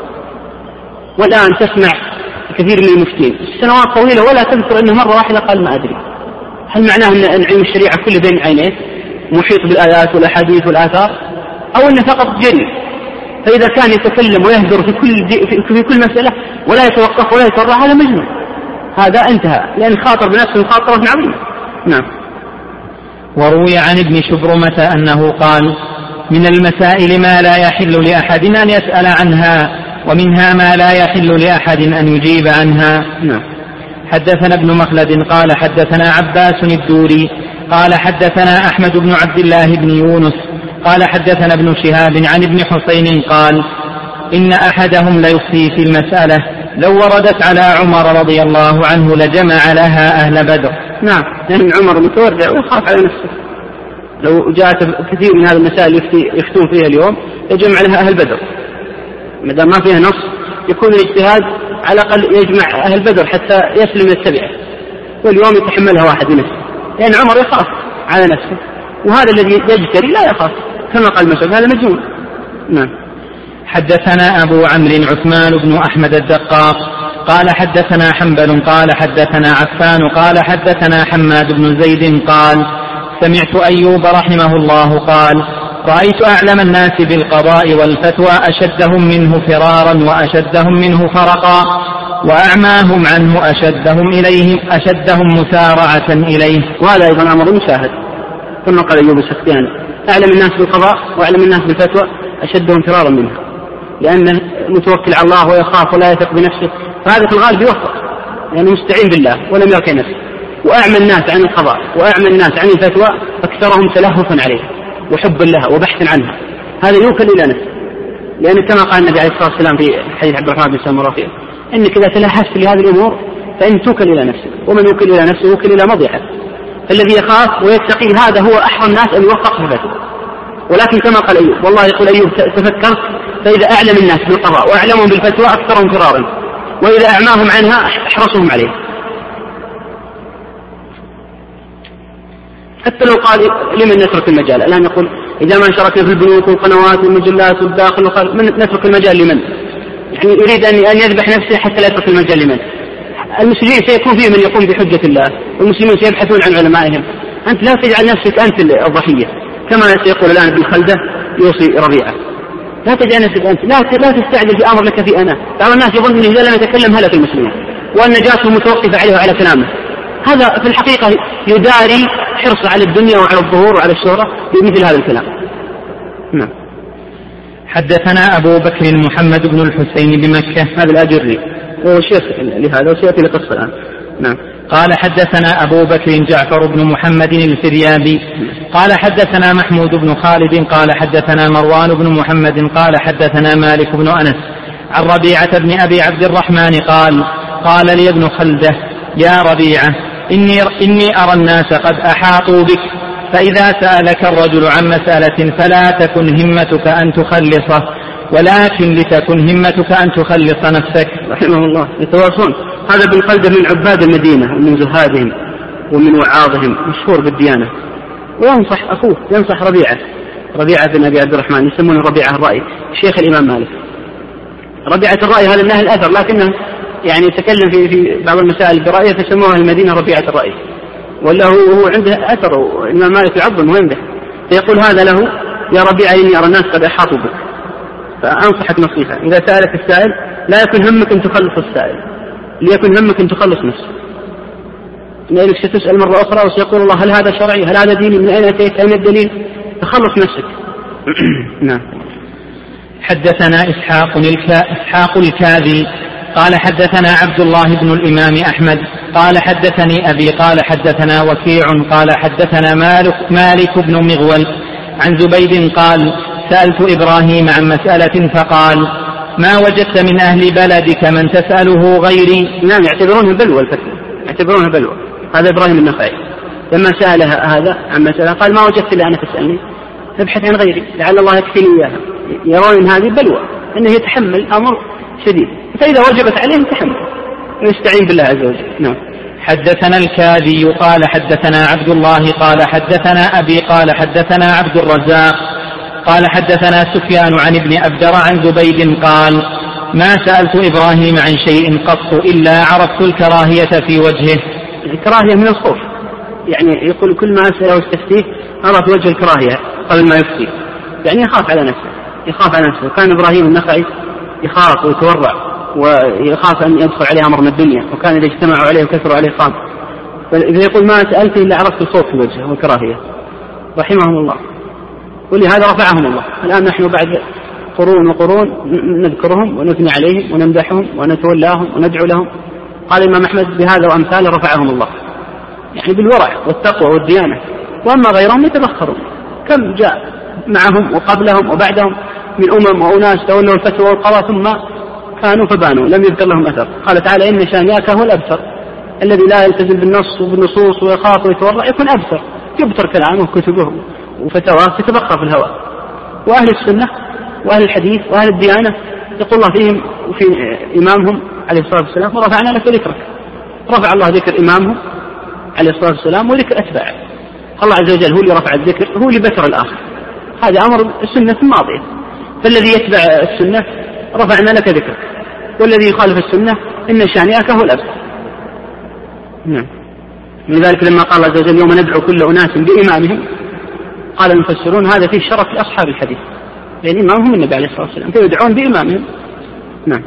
C: والآن تسمع كثير من المفتين سنوات طويلة ولا تذكر أنه مرة واحدة قال ما أدري. هل معناه أن علم الشريعة كله بين عينيه محيط بالآيات والأحاديث والآثار، أو أنه فقط جري؟ فإذا كان يتكلم ويهدر في كل مسألة ولا يتوقف ولا يتورع، هذا مجنون، هذا انتهى، لأن خاطر بنفسه خاطرة عظيمة. نعم.
B: وروي عن ابن شبرمة أنه قال: من المسائل ما لا يحل لأحد أن يسأل عنها، ومنها ما لا يحل لأحد أن يجيب عنها.
C: نعم.
B: حدثنا ابن مخلد قال: حدثنا عباس الدوري قال: حدثنا أحمد بن عبد الله بن يونس قال: حدثنا ابن شهاب عن ابن حسين قال: إن أحدهم ليفتي في المسألة لو وردت على عمر رضي الله عنه لجمع لها أهل بدر.
C: نعم، لأن عمر متورع ويخاف على نفسه، لو جاءت كثير من هذه المسائل يفتون فيها اليوم يجمع لها أهل بدر، ما دام ما فيها نص يكون الاجتهاد على الأقل يجمع أهل بدر حتى يسلم التبعة، واليوم يتحملها واحد منه، لأن عمر يخاف على نفسه، وهذا الذي يجتري لا يخاف كما قال مسعود، هذا مجنون. نعم.
B: حدثنا أبو عمرو عثمان بن أحمد الدقاق قال: حدثنا حنبل قال: حدثنا عفان قال: حدثنا حماد بن زيد قال: سمعت أيوب رحمه الله قال: رأيت أعلم الناس بالقضاء والفتوى أشدهم منه فرارا وأشدهم منه فرقا، وأعماهم عنه أشدهم مسارعة إليه.
C: وهذا أيضا أمر مشاهد، ثم قال أيوب السختياني: أعلم الناس بالقضاء وأعلم الناس بالفتوى أشدهم فرارا منها، لأنه متوكل على الله ويخاف ولا يثق بنفسه، فهذا في الغالب يوفق لأنه مستعين بالله ولم يرك نفسه. وأعمى الناس عن القضاء وأعمى الناس عن الفتوى أكثرهم تلهفا عليه وحبا لها وبحثا عنها، هذا يوكل إلى نفسه، لأن كما قال النبي عليه الصلاة والسلام في حديث عبد الرحمن بن سلمة رفيع: إنك إذا تلهفت لهذه الأمور فإن توكل إلى نفسك، ومن يوكل إلى نفسه يوكل إلى مضيعه. فالذي يخاف ويتقي هذا هو أحرى الناس أن يوفق في الفتوى. ولكن كما قال أيوب، والله يقول أيوب تفكرت فإذا أعلم الناس بالقضاء وأعلمهم بالفتوى أكثرهم فرارا، وإذا أعماهم عنها أحرصهم عليه. حتى لو قال لمن نترك المجال، الآن يقول إذا ما شاركنا في البنوك والقنوات والمجلات والداخل وقال من نترك المجال لمن؟ يعني يريد أن يذبح نفسه حتى لا يترك المجال لمن؟ المسلمين سيكون فيه من يقوم بحجة الله، والمسلمين سيبحثون عن علمائهم. أنت لا تجعل نفسك أنت الضحية، كما سيقول الآن ابن خلدة يوصي ربيعة: لا تجعل نفسك أنت، لا تستعجل في أمر لك في أنا. بعض الناس يظن أنه إذا لم يتكلم هلك المسلمين، وأن نجاته متوقفة عليه وعلى كلامه. هذا في الحقيقة يداري حرصه على الدنيا وعلى الظهور وعلى الشهرة بمثل هذا الكلام. نعم.
B: حدثنا أبو بكر محمد بن الحسين بمكة،
C: هذا الأجري وهو شيخ لهذا وسيأتي لقصة الآن. نعم.
B: قال: حدثنا أبو بكر جعفر بن محمد الفريابي قال: حدثنا محمود بن خالد قال: حدثنا مروان بن محمد قال: حدثنا مالك بن أنس عن ربيعة بن أبي عبد الرحمن قال لي ابن خلدة: يا ربيعة، إني أرى الناس قد أحاطوا بك، فإذا سألك الرجل عن مسألة فلا تكن همتك أن تخلصه، ولكن لتكن همتك أن تخلص نفسك.
C: رحمه الله. يتواصون. هذا ابن خلدة من عباد المدينة ومن زهادهم ومن وعاظهم، مشهور بالديانة، وينصح أخوه، ينصح ربيعة بن أبي عبد الرحمن، يسمونه ربيعة الرأي، شيخ الإمام مالك ربيعة الرأي هذا من أهل الأثر، لكنه يعني يتكلم في بعض المسائل برأيه فسموها المدينة ربيعة الرأي، ولا هو عنده أثر وإمام مالك يعظم ويمدح، فيقول هذا له يا ربيعة إني أرى الناس قد أحاطوا بك، فأنصحك نصيحة إذا سألك السائل لا يكن همك أن تخلص السائل، ليكن همك أن تخلص نفسك، لأنك ستسأل مرة أخرى وسيقول الله هل هذا شرعي، هل هذا ديني، من أين أتيت، أين الدليل، تخلص نفسك. نعم.
B: حدثنا إسحاق الكاذي قال حدثنا عبد الله بن الإمام أحمد قال حدثني أبي قال حدثنا وكيع قال حدثنا مالك بن مغول عن زبيد قال سألت إبراهيم عن مسألة فقال ما وجدت من أهل بلدك من تسأله غيري.
C: نعم، يعتبرونها بلوى الفتوى، يعتبرونها بلوى. هذا إبراهيم النخعي لما سألها هذا عن مسألة قال ما وجدت إلا أنا تسألني، ابحث عن غيري لعل الله يكفيني إياها. يرون من هذه بلوى أنه يتحمل أمر شديد، فإذا وجبت عليه يتحمل ويستعين بالله عز وجل. نعم.
B: حدثنا الكاذي قال حدثنا عبد الله قال حدثنا أبي قال حدثنا عبد الرزاق قال حدثنا سفيان عن ابن أبدر عن زبيد قال ما سألت إبراهيم عن شيء قط إلا عرفت الكراهية في وجهه.
C: الكراهية من الخوف، يعني يقول كل ما أسأله واستفتيه أرى في وجه الكراهية قبل ما يفتي، يعني يخاف على نفسه. كان إبراهيم النخعي يخاف ويتورع ويخاف أن يدخل عليه أمر من الدنيا، وكان إذا اجتمعوا عليه وكثروا عليه قام، فإذا يقول ما سألته إلا عرفت الخوف في وجهه والكراهية رحمهم الله، ولهذا رفعهم الله. الآن نحن بعد قرون نذكرهم ونثني عليهم ونمدحهم ونتولاهم وندعو لهم. قال الإمام أحمد بهذا وأمثاله رفعهم الله، يعني بالورع والتقوى والديانة. وأما غيرهم يتبخرون، كم جاء معهم وقبلهم وبعدهم من أمم وأناس تولوا الفتوى والقضاء ثم كانوا فبانوا لم يذكر لهم أثر. قال تعالى إن شانئك هو الأبتر، الذي لا يلتزم بالنص وبالنصوص ويخاف ويتورع يكون أبتر، يبتر كلامه وكتبه وفتواه تتبخر في الهواء. وأهل السنة وأهل الحديث وأهل الديانة يقول الله فيهم وفي إمامهم عليه الصلاة والسلام ورفعنا لك ذكرك. رفع الله ذكر إمامهم عليه الصلاة والسلام وذكر أتباعه. الله عز وجل هو اللي رفع الذكر، هو اللي بتر الآخر. هذا أمر السنة الماضية، فالذي يتبع السنة رفعنا لك ذكرك، والذي يخالف السنة إن شانئك هو الأبتر. نعم. لذلك لما قال الله عز وجل يوم ندعو كل أناس بإمامهم قال المفسرون هذا فيه شرف لأصحاب الحديث، لأن إمامهم النبي عليه الصلاة والسلام فيدعون بإمامهم. نعم.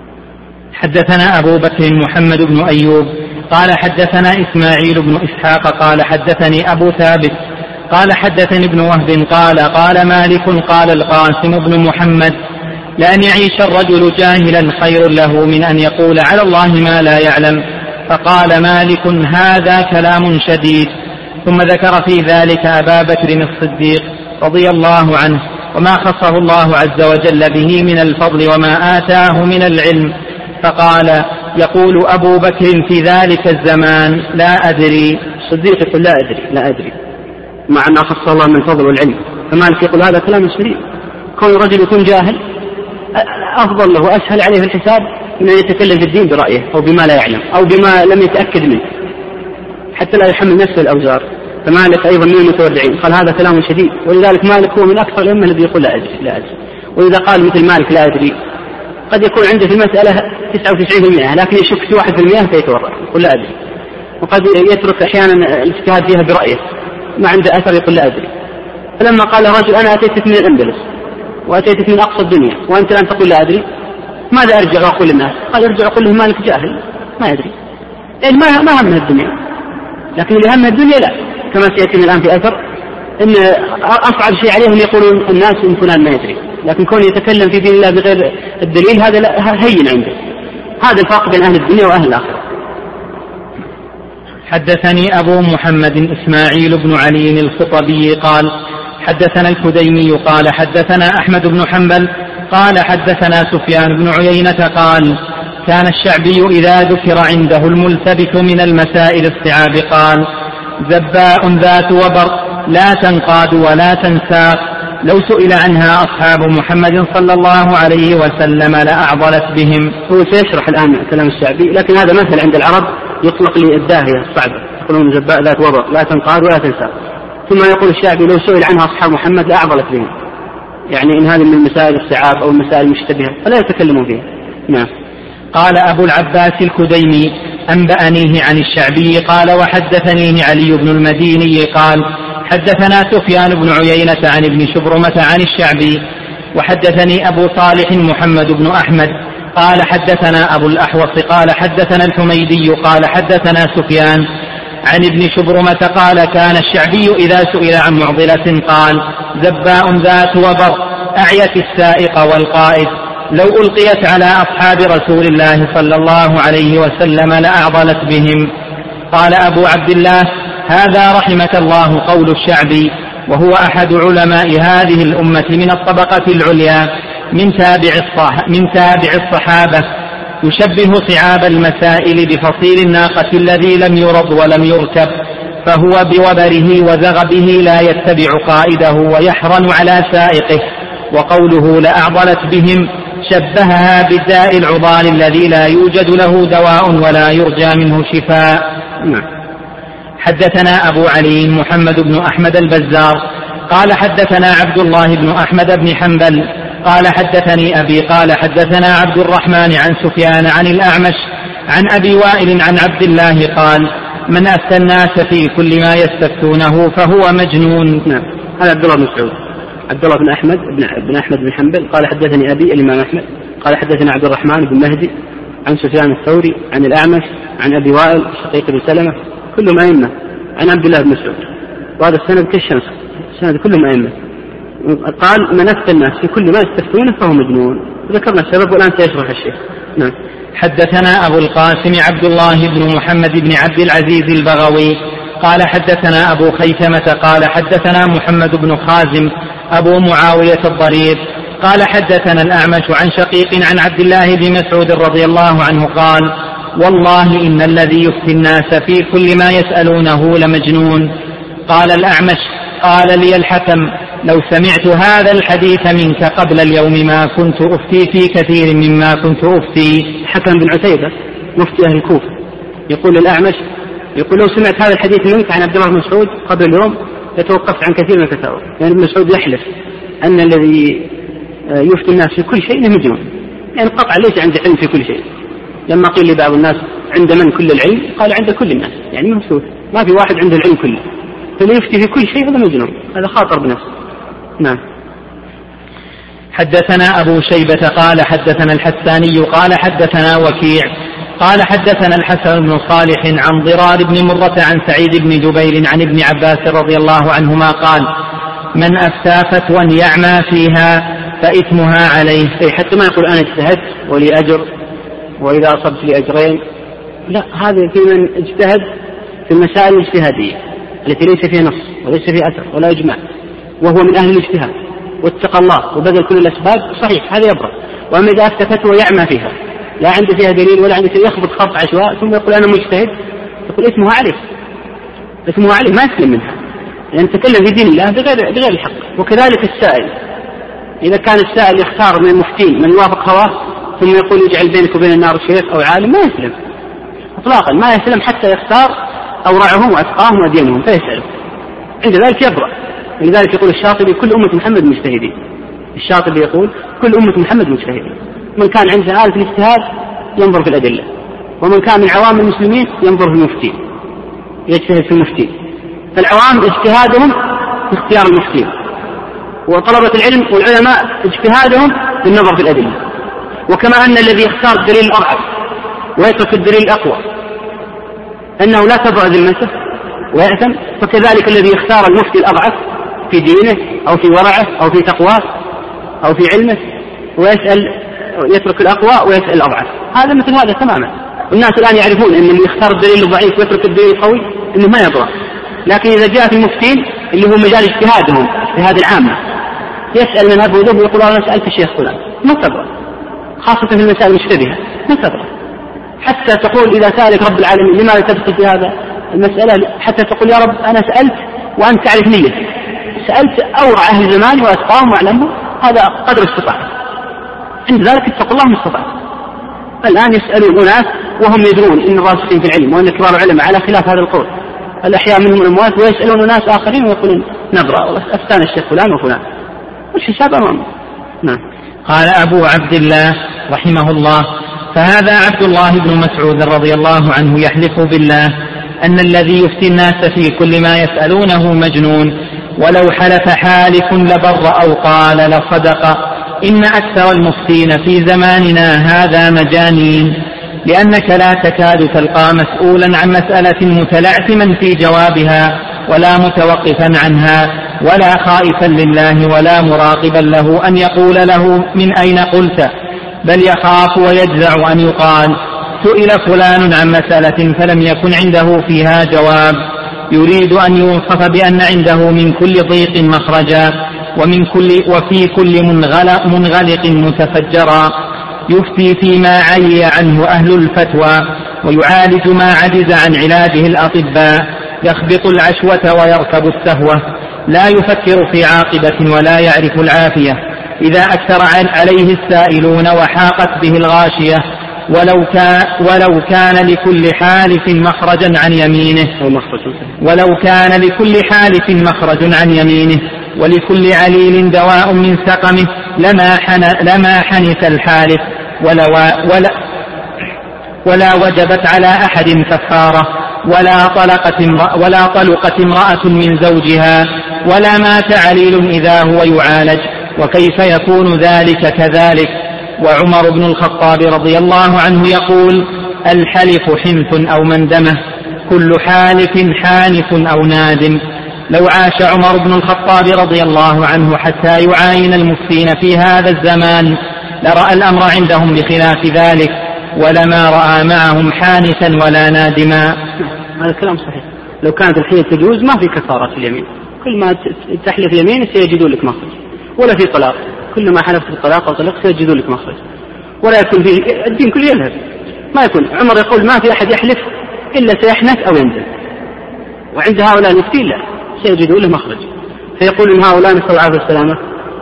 B: حدثنا أبو بكر محمد بن أيوب قال حدثنا إسماعيل بن إسحاق قال حدثني أبو ثابت قال حدثني ابن وهب قال مالك قال القاسم بن محمد لأن يعيش الرجل جاهلا خير له من أن يقول على الله ما لا يعلم. فقال مالك هذا كلام شديد، ثم ذكر في ذلك أبا بكر الصديق رضي الله عنه وما خصه الله عز وجل به من الفضل وما آتاه من العلم. فقال يقول أبو بكر في ذلك الزمان لا أدري.
C: الصديق يقول لا أدري مع أن خص الله من الفضل والعلم. فمالك يقول هذا كلام شديد، كون الرجل يكون جاهل أفضل له وأسهل عليه في الحساب من أن يتكلم في الدين برأيه أو بما لا يعلم أو بما لم يتأكد منه حتى لا يحمل نفسه الأوزار. فمالك أيضا من المتورعين قال هذا كلام شديد، ولذلك مالك هو من أكثر الأئمة الذي يقول لا أدري. وإذا قال مثل مالك لا أدري قد يكون عنده في المسألة 99% لكن يشك في 1% فيتورع يقول لا أدري، وقد يترك أحيانا الاجتهاد فيها برأيه ما عنده أثر يقول لا أدري. فلما قال رجل أنا أتيتك من الأندلس وأتيتك من أقصى الدنيا وأنت الآن تقول لا أدري، ماذا أرجع وأقول للناس؟ قال ارجع وأقول لهم مالك جاهل ما يدري، لأن ما همها الدنيا. لكن اللي همها الدنيا لا، كما سيأتي الآن في أثر إن أصعب شيء عليهم يقولون الناس إن فلان ما يدري، لكن كون يتكلم في دين الله بغير الدليل هذا هين عنده. هذا الفرق بين أهل الدنيا وأهل الآخرة.
B: حدثني أبو محمد إسماعيل بن علي الخطبي قال حدثنا الكديمي قال حدثنا أحمد بن حنبل قال حدثنا سفيان بن عيينة قال كان الشعبي إذا ذكر عنده الملتبس من المسائل الصعاب قال زباء ذات وبر لا تنقاد ولا تنساق، لو سئل عنها أصحاب محمد صلى الله عليه وسلم لأعضلت بهم.
C: هو سيشرح الآن كلام الشعبي، لكن هذا مثل عند العرب يطلق للداهية الصعبة، يقولون زباء ذات وبر لا تنقاد ولا تنساق. ثم يقول الشعبي لو سئل عنها أصحاب محمد لأعضلت بهم، يعني إن هذه من المسائل الصعاب أو المسائل المشتبهة فلا يتكلمون فيها. نعم.
B: قال أبو العباس الكديمي أنبأنيه عن الشعبي قال وحدثنيه علي بن المديني قال حدثنا سفيان بن عيينة عن ابن شبرمة عن الشعبي وحدثني أبو صالح محمد بن أحمد قال حدثنا أبو الأحوص قال حدثنا الحميدي قال حدثنا سفيان عن ابن شبرمة قال كان الشعبي إذا سئل عن معضلة قال زباء ذات وبر أعيت السائق والقائد لو ألقيت على أصحاب رسول الله صلى الله عليه وسلم لأعضلت بهم. قال أبو عبد الله هذا رحمك الله قول الشعبي وهو أحد علماء هذه الأمة من الطبقة العليا من تابع الصحابة يشبه صعاب المسائل بفصيل الناقة الذي لم يرض ولم يركب فهو بوبره وزغبه لا يتبع قائده ويحرن على سائقه. وقوله لأعضلت بهم شبهها بالداء العضال الذي لا يوجد له دواء ولا يرجى منه شفاء. حدثنا أبو علي محمد بن أحمد البزار قال حدثنا عبد الله بن أحمد بن حنبل قال حدثني أبي قال حدثنا عبد الرحمن عن سفيان عن الأعمش عن أبي وائل عن عبد الله قال من أفتى الناس في كل ما يستفتونه فهو مجنون.
C: نعم. هذا عبد الله بن مسعود. عبد الله بن أحمد بن حنبل قال حدثني أبي الإمام أحمد قال حدثنا عبد الرحمن بن مهدي عن سفيان الثوري عن الأعمش عن أبي وائل شقيق بن سلمة كلهم أئمة عن عبد الله بن مسعود وهذا السند كالشمس السند كلهم أئمة. قال من أفتى الناس في كل ما يستفتونه فهو مجنون. ذكرنا السبب والآن سيشرح الشيخ. نعم.
B: حدثنا أبو القاسم عبد الله بن محمد بن عبد العزيز البغوي قال حدثنا أبو خيثمة قال حدثنا محمد بن خازم أبو معاوية الضرير قال حدثنا الأعمش عن شقيق عن عبد الله بن مسعود رضي الله عنه قال والله إن الذي يفتي الناس في كل ما يسألونه لمجنون. قال الأعمش قال لي الحكم لو سمعت هذا الحديث منك قبل اليوم ما كنت أفتي في كثير مما كنت أفتي.
C: حكم بن عتيبة مفتي أهل الكوفة يقول الأعمش يقول لو سمعت هذا الحديث منك عن عبد الله بن مسعود قبل اليوم لتوقفت عن كثير من الفتاوى. يعني ابن مسعود يحلف أن الذي يفتي الناس في كل شيء مجنون يعني قطع ليس عنده علم في كل شيء. لما قيل لبعض الناس عند من كل العلم قال عند كل الناس يعني مفتوح ما في واحد عنده العلم كله فاللي يفتي في كل شيء هذا مجنون هذا خاطر بنفسه. نعم.
B: حدثنا أبو شيبة قال حدثنا الحساني قال حدثنا وكيع قال حدثنا الحسن بن صالح عن ضرار بن مرة عن سعيد بن جبير عن ابن عباس رضي الله عنهما قال من أفتى فتوى يعمى فيها فإثمها عليه.
C: حتى ما يقول أنا اجتهدت ولي أجر وإذا أصبت لي أجرين لا هذا في من اجتهد في المسائل الاجتهادية التي ليس فيها نص وليس فيها أثر ولا إجماع وهو من أهل الاجتهاد واتقى الله وبذل كل الأسباب صحيح هذا يبرأ. وأما إذا أفتى فتوى يعمى فيها لا عنده فيها دليل ولا عنده فيها يخبط خبط عشواء ثم يقول أنا مجتهد يقول اسمه عليه ما يسلم منها لأن تكلم في دين الله بغير الحق. وكذلك السائل إذا كان السائل يختار من المفتين من يوافق هواه ثم يقول يجعل بينك وبين النار شيخ أو عالم ما يسلم إطلاقا ما يسلم حتى يختار أورعهم وأتقاهم ودينهم فيسأل عند ذلك يبرأ. لذلك يقول الشاطبي كل أمة محمد مجتهدين. الشاطبي يقول كل أمة محمد مجتهدين من كان عنده آلة الاجتهاد ينظر في الأدلة ومن كان من عوام المسلمين ينظر في المفتين يجتهد في المفتين. فالعوام اجتهادهم في اختيار المفتين وطلبة العلم والعلماء اجتهادهم في النظر في الأدلة. وكما أن الذي يختار الدليل الأضعف ويترك الدليل الأقوى أنه لا تبرأ ذمته ويأثم فكذلك الذي يختار المفتي الأضعف في دينه أو في ورعه أو في تقواه أو في علمه يترك الأقوى ويسأل الأضعف هذا مثل هذا تماما. الناس الآن يعرفون أن اللي يختار الدليل الضعيف ويترك الدليل القوي أنه ما يبرأ. لكن إذا جاء في المفتين اللي هو مجال اجتهادهم اجتهاد العامة يسأل من أبو ذنب ويقول أنا سألت الشيخ فلان ما تبرأ خاصة في المسائل المشتبهة ما تبرأ حتى تقول إذا سألك رب العالمين لماذا تدخل في هذا المسألة حتى تقول يا رب أنا سألت وأنت تعرف نيتي سألت أورع أهل زماني وأتقاهم وأعلمهم هذا قدر استطاعت عند ذلك اتقوا الله ما استطعت. الآن يسألون أناس وهم يدرون إن الراسخين في العلم وأن كبار العلماء على خلاف هذا القول الأحياء منهم الأموات ويسألون ناس آخرين ويقولون نبرأ والله أفتانا الشيخ فلان وفلان والحساب أمامه. نعم.
B: قال أبو عبد الله رحمه الله: فهذا عبد الله بن مسعود رضي الله عنه يحلف بالله أن الذي يفتي الناس في كل ما يسألونه مجنون، ولو حلف حالف لبر أو قال لصدق. إن أكثر المفتين في زماننا هذا مجانين، لأنك لا تكاد تلقى مسؤولا عن مسألة متلعثما في جوابها، ولا متوقفا عنها، ولا خائفا لله، ولا مراقبا له أن يقول له من أين قلت، بل يخاف ويجزع أن يقال سئل فلان عن مسألة فلم يكن عنده فيها جواب، يريد أن يوصف بأن عنده من كل ضيق مخرجا، وفي كل منغلق متفجرا، يفتي فيما عي عنه أهل الفتوى، ويعالج ما عجز عن علاجه الأطباء، يخبط العشوة ويركب السهوة، لا يفكر في عاقبة ولا يعرف العافية، إذا أكثر عليه السائلون وحاقت به الغاشية، ولو كان لكل حالف مخرجا عن يمينه، ولكل عليل دواء من سقمه، لما حنث الحالف، ولا وجبت على أحد كفارة، ولا طلقت امرأة من زوجها، ولا مات عليل إذا هو يعالج، وكيف يكون ذلك كذلك؟ وعمر بن الخطاب رضي الله عنه يقول: الحلف حنث أو مندمة، كل حالف حانث أو نادم. لو عاش عمر بن الخطاب رضي الله عنه حتى يعاين المفتين في هذا الزمان لرأى الأمر عندهم بخلاف ذلك، ولما رأى معهم حانثا ولا نادما.
C: هذا الكلام صحيح. لو كانت الحية تجوز ما في كفارة في اليمين، كل ما تحلف يمين سيجدون لك مخرج، ولا في طلاق، كل ما حلفت بالطلاق أو طلاق سيجدون لك مخرج، ولا يكون فيه الدين كله يذهب. ما يكون عمر يقول ما في أحد يحلف إلا سيحنث أو ينزل، وعند هؤلاء المفتين لا، سيجدون له مخرج. فيقول إن هؤلاء نسأل الله العافية والسلامة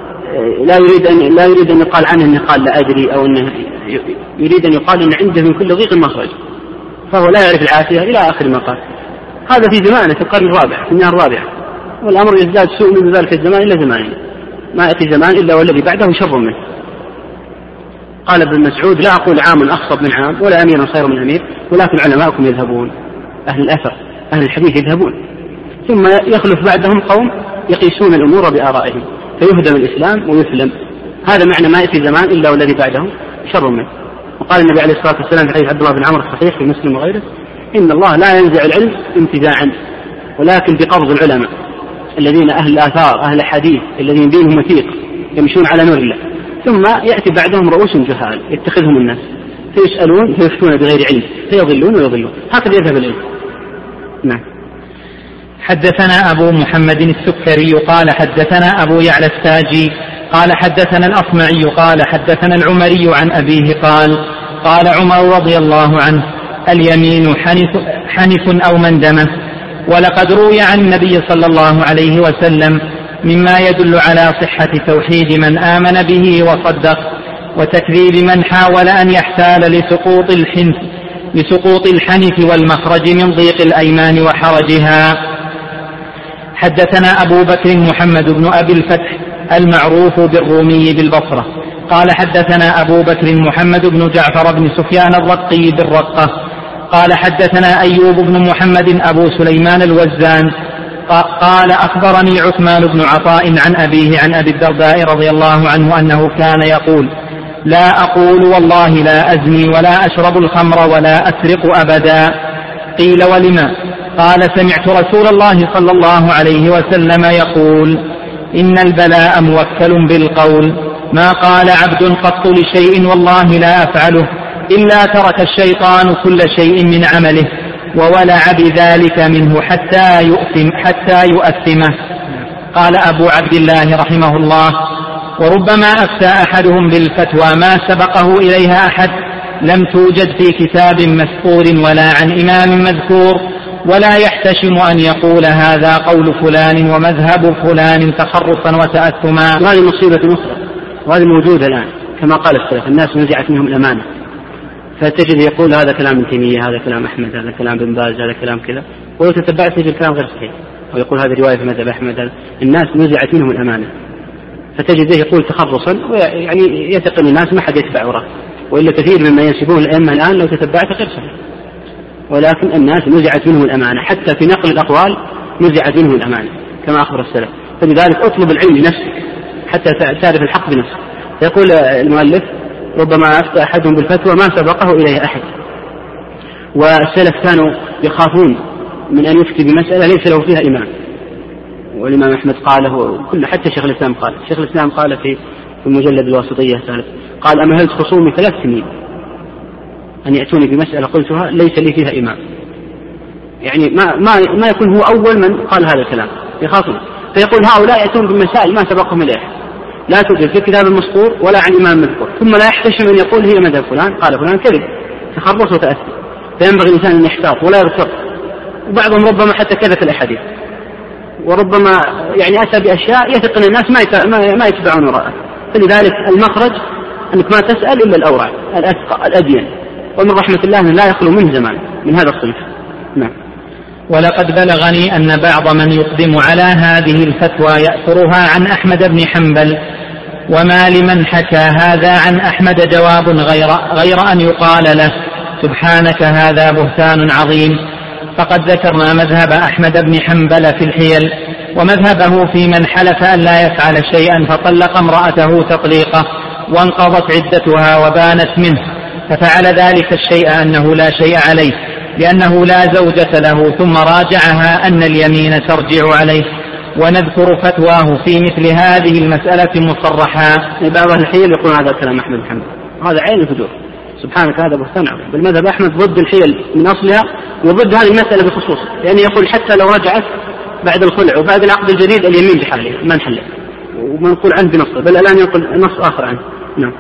C: لا يريد أن يقال عنه أنه قال لا أدري، أو أنه يريد أن يقال أن عنده من كل ضيق مخرج، فهو لا يعرف العافية إلى آخر ما قال. هذا في زمانه في القرن الرابع، في المئة الرابعة، والأمر يزداد سوء من ذلك الزمان إلا زمانه، ما يأتي زمان إلا والذي بعده شر منه. قال ابن مسعود: لا أقول عام أخصب من عام، ولا أمير خير من أمير، ولكن علماءكم يذهبون، أهل الأثر أهل الحديث يذهبون، ثم يخلف بعدهم قوم يقيسون الأمور بآرائهم، فيهدم الإسلام ويسلم. هذا معنى ما يأتي زمان إلا والذي بعده شر منه. وقال النبي عليه الصلاة والسلام في حديث عبد الله بن عمرو الصحيح في مسلم وغيره: إن الله لا ينزع العلم انتزاعا، ولكن بقبض العلماء الذين أهل الآثار أهل الحديث الذين دينهم وثيق يمشون على نور الله، ثم يأتي بعدهم رؤوس جهال يتخذهم الناس فيسألون فيفتون بغير علم فيضلون ويضلون. هكذا يذهب العلم. نعم.
B: حدثنا أبو محمد السكري قال حدثنا أبو يعلى الساجي قال حدثنا الأصمعي قال حدثنا العمري عن أبيه قال عمر رضي الله عنه: اليمين حنث أو مندمة. ولقد روي عن النبي صلى الله عليه وسلم مما يدل على صحة توحيد من آمن به وصدق، وتكذيب من حاول أن يحتال لسقوط الحنث والمخرج من ضيق الأيمان وحرجها. حدثنا أبو بكر محمد بن أبي الفتح المعروف بالرومي بالبصرة قال حدثنا أبو بكر محمد بن جعفر بن سفيان الرقي بالرقة قال حدثنا أيوب بن محمد أبو سليمان الوزان قال أخبرني عثمان بن عطاء عن أبيه عن أبي الدرداء رضي الله عنه أنه كان يقول: لا أقول والله لا أزني ولا أشرب الخمر ولا أسرق أبدا. قيل: ولما؟ قال: سمعت رسول الله صلى الله عليه وسلم يقول: إن البلاء موكل بالقول، ما قال عبد قط لشيء والله لا أفعله إلا ترك الشيطان كل شيء من عمله وولع بذلك منه حتى يؤثمه. قال أبو عبد الله رحمه الله: وربما أفتى أحدهم بالفتوى ما سبقه إليها أحد، لم توجد في كتاب مسطور ولا عن إمام مذكور، ولا يحتشم أن يقول هذا قول فلان ومذهب فلان تخرصا وتأثما.
C: وهذه مصيبة أخرى، وهذه موجودة الآن كما قال السلف، الناس نزعت منهم الأمانة، فتجد يقول هذا كلام ابن تيمية، هذا كلام أحمد، هذا كلام بن باز، هذا كلام كذا، ولو تتبعت تجد الكلام غير صحيح، ويقول هذا رواية في مذهب أحمد. الناس نزعت منهم الأمانة، فتجده يقول تخرصا، يعني يثق الناس ما حد يتبع وراه، وإلا كثير مما ينسبون الأئمة الآن لو تتبعت غير صحيح، ولكن الناس نزعت منهم الأمانة، حتى في نقل الأقوال نزعت منهم الأمانة كما أخبر السلف. فلذلك اطلب العلم لنفسك حتى تعرف الحق بنفسك. يقول المؤلف: ربما أفتى أحدهم بالفتوى ما سبقه إليه أحد. والسلف كانوا يخافون من أن يفتي بمسألة ليس له فيها إمام، والإمام أحمد قاله، كل حتى شيخ الإسلام قال، شيخ الإسلام قال في المجلد الواسطية الثالث، قال: أمهلت خصومي 3 سنين أن يأتوني بمسألة قلتها ليس لي فيها إمام. يعني ما يكون هو أول من قال هذا الكلام، يخافون. فيقول هؤلاء يأتون بمسائل ما سبقهم إليه، لا توجد في كتاب المسطور ولا عن إمام مذكور، ثم لا يحتشم أن يقول هي مذهب فلان قال فلان، كذب، تخرص وتأثر. فينبغي الإنسان أن يحتاط ولا يرتق. وبعضهم ربما حتى كذب الأحاديث، وربما يعني أتى بأشياء يثق أن الناس ما يتبعون وراءه. فلذلك المخرج أنك ما تسأل إلا الأورع الأثقى الأدين، ومن رحمة الله أن لا يخلو منه زمان من هذا الصنف. نعم.
B: ولقد بلغني أن بعض من يقدم على هذه الفتوى يأثرها عن أحمد بن حنبل، وما لمن حكى هذا عن أحمد جواب غير أن يقال له: سبحانك هذا بهتان عظيم. فقد ذكرنا مذهب أحمد بن حنبل في الحيل، ومذهبه في من حلف أن لا يفعل شيئا فطلق امرأته تطليقه وانقضت عدتها وبانت منه، ففعل ذلك الشيء أنه لا شيء عليه لأنه لا زوجة له، ثم راجعها أن اليمين ترجع عليه. ونذكر فتواه في مثل هذه المسألة مصرحا.
C: بعض الحيل يقول هذا كلام أحمد بن حنبل، هذا عين الفجور، سبحانك هذا بهتان عظيم. بالمذهب أحمد ضد الحيل من أصلها وضد هذه المسألة بخصوص، لأنه يقول حتى لو رجعت بعد الخلع وبعد العقد الجديد اليمين بحاله ما انحلت، ومنقول عنه بنصه، بل الآن ينقل نص آخر عنه. نعم.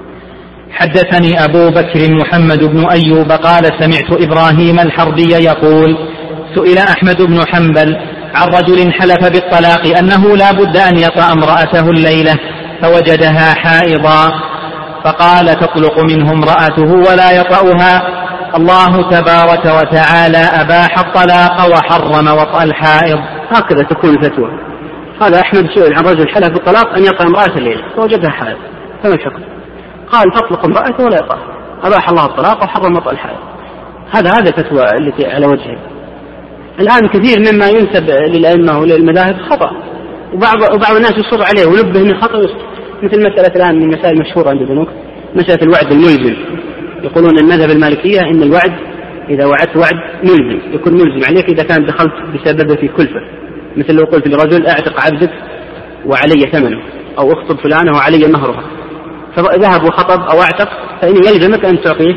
B: حدثني أبو بكر محمد بن أيوب قال: سمعت إبراهيم الحربي يقول: سئل أحمد بن حنبل عن رجل حلف بالطلاق أنه لا بد أن يطأ امرأته الليلة فوجدها حائضا، فقال: تطلق منه امرأته ولا يطأها، الله تبارك وتعالى أباح الطلاق وحرم وطأ الحائض.
C: هكذا تكون الفتوى. هذا أحمد سئل عن رجل حلف بالطلاق أن يطأ امرأته الليلة فوجدها حائض، فما الحكم؟ قال: تطلق امرأته ولا يطأها، أباح الله الطلاق وحرم وطأ الحائض. هذا فتوى التي على وجهه. الآن كثير مما ينسب للأئمة وللمذاهب خطأ، وبعض الناس يصر عليه ونبه أنه خطأ، مثل مسألة الآن من المسائل المشهورة عند البنوك، مسألة الوعد الملزم. يقولون المذهب المالكية إن الوعد إذا وعدت وعد ملزم يكون ملزم عليك إذا كان دخلت بسببه في كلفة، مثل لو قلت لرجل أعتق عبدك وعلي ثمنه، أو اخطب فلانة وعلي مهرها، فذهب وخطب أو اعتق، فإنه يلزمك أن تعطيه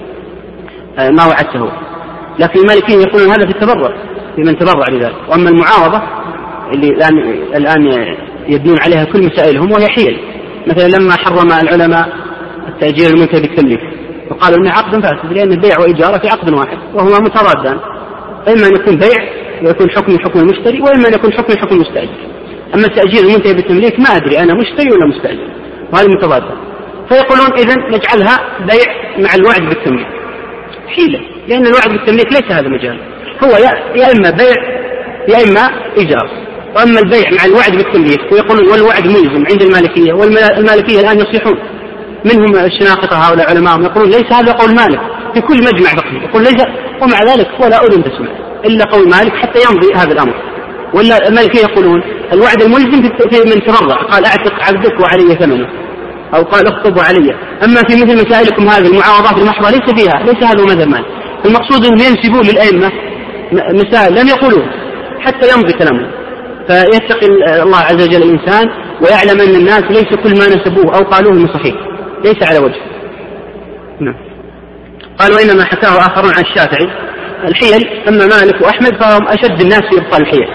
C: ما وعدته. لكن المالكيين يقولون هذا في التبرع، في من تبرع لذلك. وأما المعاوضة اللي الآن يبنون عليها كل مسائلهم وهي حيل، مثلا لما حرم العلماء التأجير المنتهي بالتمليك وقالوا إنه عقد فاسد، لأن البيع وإجارة في عقد واحد وهما متضادان، إما أن يكون بيع ويكون حكم المشتري، وإما أن يكون حكم المستأجر. أما التأجير المنتهي بالتمليك ما أدري أنا مشتري ولا مستأجر، وهذا متضادان. فيقولون إذن نجعلها بيع مع الوعد بالتمليك، حيلة، لأن الوعد بالتمليك ليس هذا مجال، هو يا إما بيع يا إما إيجار. وأما البيع مع الوعد بالتمليك ويقولون والوعد ملزم عند المالكية، والمالكية الآن يصيحون منهم الشناقطة هؤلاء علماءهم يقولون ليس هذا قول مالك في كل مجمع فقهي، يقول ليس، ومع ذلك ولا أذن تسمع إلا قول مالك حتى يمضي هذا الأمر. ولا المالكية يقولون الوعد الملزم في من تبرع، قال أعتق عبدك وعلي ثمنه، أو قال اخطب وعلي. أما في مثل مسائلكم هذه المعاوضات المحضة ليس هذا مذهب مالك. المقصود أنهم ينسبون للأئمة مسائل لم يقولوه حتى يمضي كلامه، فيتقي الله عز وجل الإنسان ويعلم أن الناس ليس كل ما نسبوه أو قالوه من صحيح، ليس على وجه. نعم. قال: وإنما حكاه آخرون عن الشافعي الحيل، أما مالك وأحمد فهم أشد الناس في إبطال الحيل،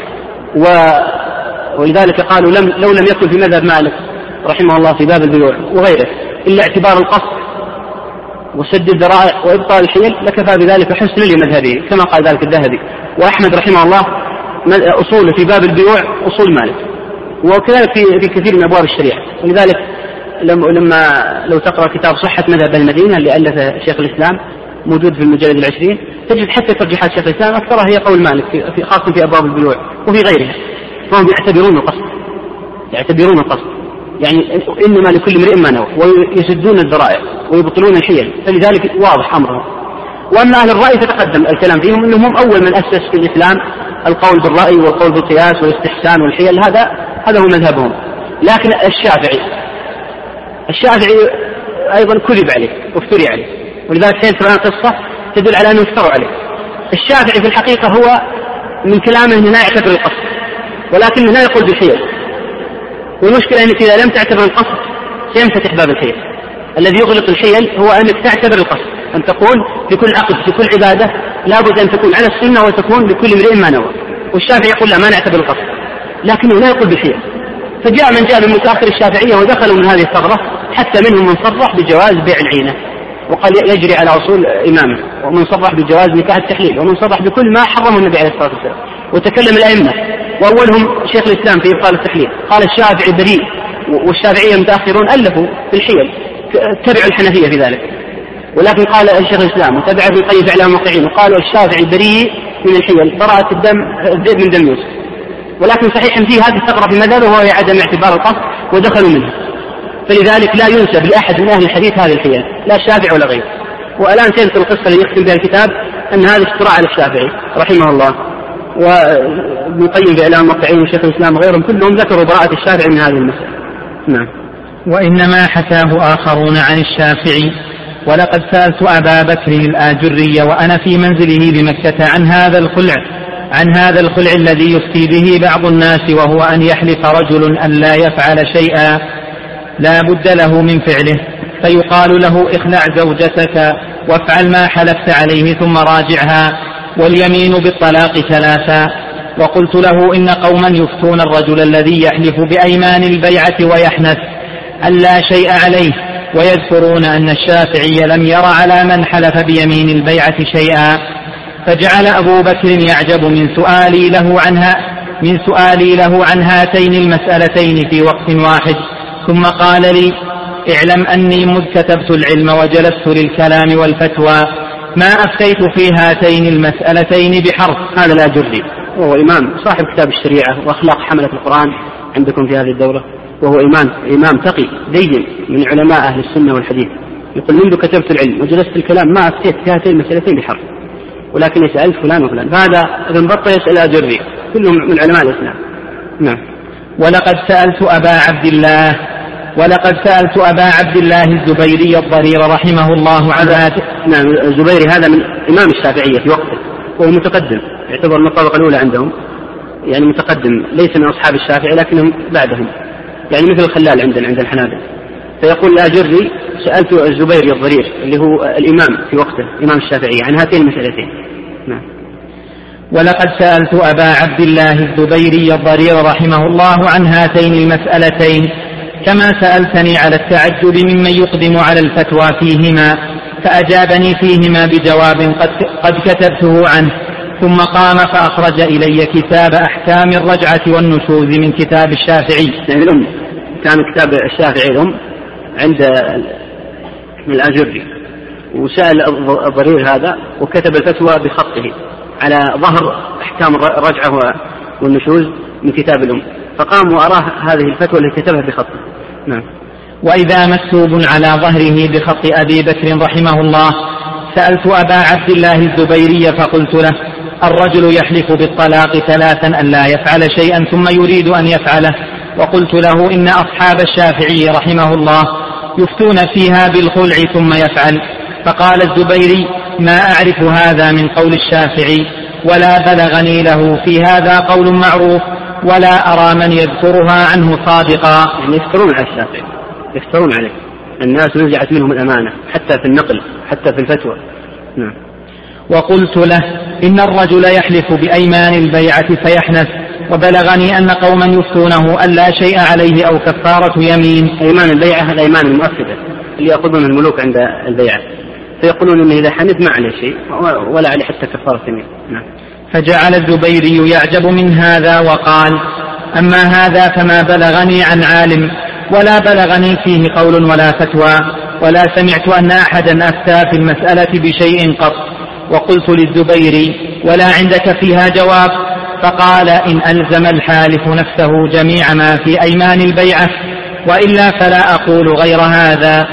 C: ولذلك قالوا لو لم يكن في مذهب مالك رحمه الله في باب البيوع وغيره إلا اعتبار القصد وسد الذرائع وإبطال الحيل لكفى بذلك حسنا لمذهبه، كما قال ذلك الذهبي. وأحمد رحمه الله أصوله في باب البيوع أصول مالك، وكذلك في كثير من أبواب الشريعة. ولذلك لو تقرأ كتاب صحة مذهب المدينة اللي ألفه شيخ الإسلام موجود في المجلد 20، تجد حتى ترجيحات شيخ الإسلام أكثرها هي قول مالك خاصة في أبواب البيوع وفي غيرها، فهم يعتبرون القصد يعني إنما لكل امرئ ما نوى، ويسدون الذرائع ويبطلون الحيل، فلذلك واضح أمرهم. وأما أهل الرأي فتقدم الكلام فيهم أنهم هم أول من أسس في الإسلام القول بالرأي والقول بالقياس والاستحسان والحيل، هذا هو مذهبهم. لكن الشافعي أيضا كذب عليه وافتري عليه، ولذلك سيذكر لنا قصة تدل على أنه افتروا عليه. الشافعي في الحقيقة هو من كلامه أنه لا يعتبر القصد، ولكنه لا يقول بالحيل. والمشكلة أنك إذا لم تعتبر القصد سينفتح باب الحيل. الذي يغلق الحيل هو أنك تعتبر القصد، أن تقول في كل عقد في كل عبادة لابد أن تكون على السنة وتكون لكل امرئ ما نوى. والشافعي يقول لا، ما نعتبر القصد، لكنه لا يقول بالحيل. فجاء من جاء من متأخر الشافعية ودخلوا من هذه الثغرة، حتى منهم من صرح بجواز بيع العينة وقال يجري على أصول إمامه، ومن صرح بجواز نكاح التحليل، ومن صرح بكل ما حرمه النبي عليه الصلاة والسلام. وتكلم الأئمة، وأولهم شيخ الإسلام في إبطال التحليل قال الشافعي بريء، والشافعية المتأخرون ألفوا في الحيل تبعوا الحنفية في ذلك. ولكن قال الشيخ الإسلام وتبع ابن القيم في إعلام الموقعين وقالوا الشافعي بريء من الحيل، براءة الذئب من دم يوسف. ولكن صحيح في هذه الثغرة في مذهبه وهي عدم اعتبار القصد ودخلوا منه، فلذلك لا ينسب لأحد من أهل الحديث هذه الحيل، لا الشافعي ولا غيره. والآن سيذكر القصة اللي يختم بها الكتاب أن هذا افتراء على الشافعي رحمه الله، وابن القيم في إعلام الموقعين وشيخ الإسلام وغيرهم كلهم ذكروا براءة الشافعي من هذه المسألة. نعم.
B: وإنما حكاه آخرون عن الشافعي. ولقد سألت أبا بكر الآجري وأنا في منزله بمكة عن هذا الخلع الذي يفتي به بعض الناس، وهو أن يحلف رجل أن لا يفعل شيئا لا بد له من فعله، فيقال له اخلع زوجتك وافعل ما حلفت عليه ثم راجعها، واليمين بالطلاق 3. وقلت له إن قوما يفتون الرجل الذي يحلف بأيمان البيعة ويحنث أن لا شيء عليه، ويذكرون أن الشافعي لم ير على من حلف بيمين البيعة شيئا. فجعل أبو بكر يعجب من سؤالي له عن هاتين المسألتين في وقت واحد، ثم قال لي اعلم أني مذ كتبت العلم وجلست للكلام والفتوى ما أفتيت في هاتين المسألتين بحرف.
C: هذا لا جردي، وهو إمام صاحب كتاب الشريعة وأخلاق حملة القرآن عندكم في هذه الدورة، وهو إمام تقي دين من علماء أهل السنة والحديث، يقول منذ كتبت العلم وجلست الكلام ما أفتيت في هاتين المسألتين بحرف، ولكن يسأل فلان وفلان. فهذا ابن بطة يسأل أجري، كلهم من علماء الإسلام. نعم.
B: ولقد سألت أبا عبد الله الزبيري الضرير رحمه الله عن ذاته.
C: نعم، الزبيري هذا من إمام الشافعية في وقته، وهو متقدم، يعتبر من الطبقة الأولى عندهم، يعني متقدم، ليس من أصحاب الشافعي لكنهم بعدهم، يعني مثل الخلال عند الحنابلة. فيقول الأجري سألت الزبيري الضرير اللي هو الإمام في وقته إمام الشافعية عن هاتين المسألتين. نعم.
B: ولقد سألت أبا عبد الله الزبيري الضرير رحمه الله عن هاتين المسألتين كما سألتني على التعجب ممن يقدم على الفتوى فيهما، فأجابني فيهما بجواب قد كتبته عنه، ثم قام فأخرج إلي كتاب أحكام الرجعة والنشوز من كتاب الشافعي.
C: يعني الأم كان كتاب الشافعي الأم عند الأجري، وسأل الضرير هذا وكتب الفتوى بخطه على ظهر أحكام الرجعة والنشوز من كتاب الأم، فقام وأراه هذه الفتوى التي كتبها بخطه. نعم.
B: وإذا مكتوب على ظهره بخط أبي بكر رحمه الله سألت أبا عبد الله الزبيري فقلت له الرجل يحلف بالطلاق 3 أن لا يفعل شيئا ثم يريد أن يفعله، وقلت له إن أصحاب الشافعي رحمه الله يفتون فيها بالخلع ثم يفعل. فقال الزبيري ما أعرف هذا من قول الشافعي ولا بلغني له في هذا قول معروف، ولا أرى من يذكرها عنه صادقا.
C: يعني يفترون على الشافعي، يفترون عليه، الناس نزعت منهم الأمانة حتى في النقل حتى في الفتوى. نعم.
B: وقلت له إن الرجل يحلف بأيمان البيعة فيحنث، وبلغني أن قوما يفتونه أن لا شيء عليه أو كفارة يمين.
C: أيمان البيعة الأيمان المؤكدة اللي يأخذون الملوك عند البيعة، فيقولون إنه إذا حنث ما عليه شيء ولا عليه حتى كفارة يمين. نعم.
B: فجعل الزبيري يعجب من هذا وقال أما هذا فما بلغني عن عالم ولا بلغني فيه قول ولا فتوى، ولا سمعت أن أحدا أفتى في المسألة بشيء قط. وقلت للزبيري ولا عندك فيها جواب؟ فقال إن ألزم الحالف نفسه جميع ما في أيمان البيعة وإلا فلا أقول غير هذا.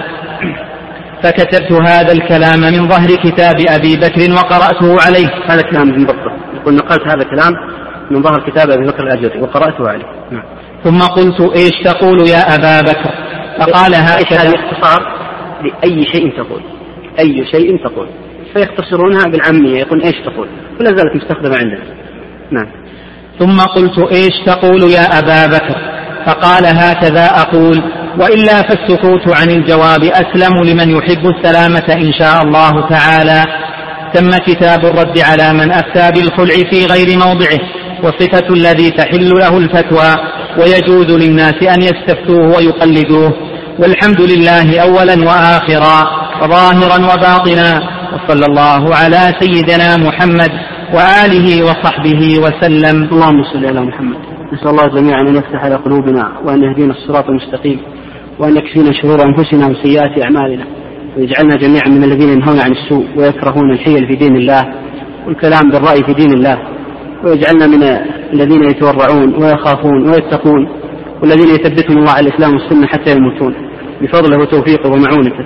B: فكتبت هذا الكلام من ظهر كتاب أبي بكر وقرأته عليه.
C: هذا كلام من ضبطه، يقول نقلت هذا الكلام من ظهر كتاب أبي بكر الأجري وقرأته عليه. نعم.
B: ثم قلت إيش تقول يا أبا بكر؟ فقال هكذا.
C: هذا اختصار لأي شيء تقول، أي شيء تقول، فيختصرونها بالعامية، يقول إيش تقول، ولا زالت مستخدمة عندنا. نعم.
B: ثم قلت إيش تقول يا أبا بكر؟ فقال هكذا أقول، وإلا فالسكوت عن الجواب أسلم لمن يحب السلامة إن شاء الله تعالى. تم كتاب الرد على من أفتى بالخلع في غير موضعه، وصفة الذي تحل له الفتوى، ويجوز للناس أن يستفتوه ويقلدوه، والحمد لله أولا وآخرا وظاهرا وباطنا، وصلى الله على سيدنا محمد وآله وصحبه وسلم.
C: اللهم صل على محمد. نسأل الله جميعا أن يفتح على قلوبنا وأن يهدينا الصراط المستقيم، وأن يكفينا شرور أنفسنا وسيئات أعمالنا، ويجعلنا جميعا من الذين ينهون عن السوء ويكرهون الحيل في دين الله والكلام بالرأي في دين الله، ويجعلنا من الذين يتورعون ويخافون ويتقون، والذين يثبتهم الله على الإسلام والسنة حتى يموتون بفضله وتوفيقه ومعونته.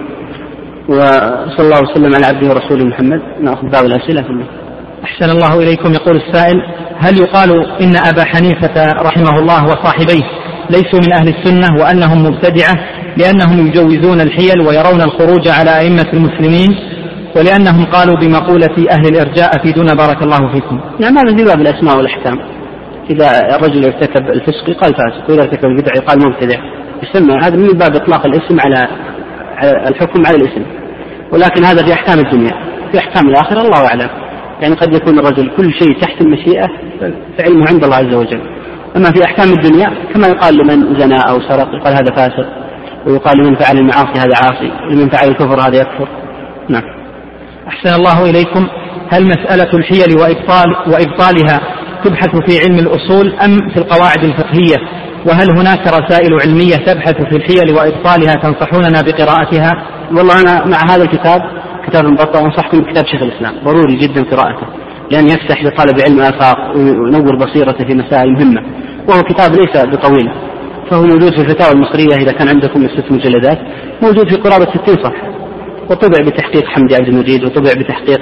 C: وصلى الله وسلم على عبده ورسوله محمد. نأخذ بعض الأسئلة ثم.
B: أحسن الله إليكم. يقول السائل: هل يقال إن أبا حنيفة رحمه الله وصاحبيه ليسوا من أهل السنة وأنهم مبتدعة لأنهم يجوزون الحيل ويرون الخروج على أئمة المسلمين، ولأنهم قالوا بمقولة أهل الإرجاء أفيدون بارك الله فيكم؟
C: نعم، هذا في باب الأسماء والأحكام. إذا الرجل ارتكب الفسق يقال فاسق، وإذا ارتكب البدع يقال مبتدع. يسمى هذا من باب إطلاق الاسم على الحكم على الاسم، ولكن هذا في أحكام الدنيا. في أحكام الآخرة الله أعلم، يعني قد يكون الرجل كل شيء تحت المشيئة فعلمه عند الله عز وجل. أما في أحكام الدنيا كما يقال لمن زنى أو سرق يقال هذا فاسق، ويقال لمن فعل المعاصي هذا عاصي، ولمن فعل الكفر هذا يكفر. نعم.
B: أحسن الله إليكم. هل مسألة الحيل وإبطالها تبحث في علم الأصول أم في القواعد الفقهية؟ وهل هناك رسائل علمية تبحث في الحيل وإبطالها تنصحوننا بقراءتها؟
C: والله أنا مع هذا الكتاب، كتاب المبطل، أنصحكم بكتاب شيخ الإسلام، ضروري جدا قراءته، لأن يفتح لطالب علم آفاق وينور بصيرته في مسائل مهمة، وهو كتاب ليس بطويل، فهو موجود في الفتاوى المصرية إذا كان عندكم من 6 مجلدات، موجود في قرابة 60 صفحة، وطبع بتحقيق حمدي عبد المجيد، وطبع بتحقيق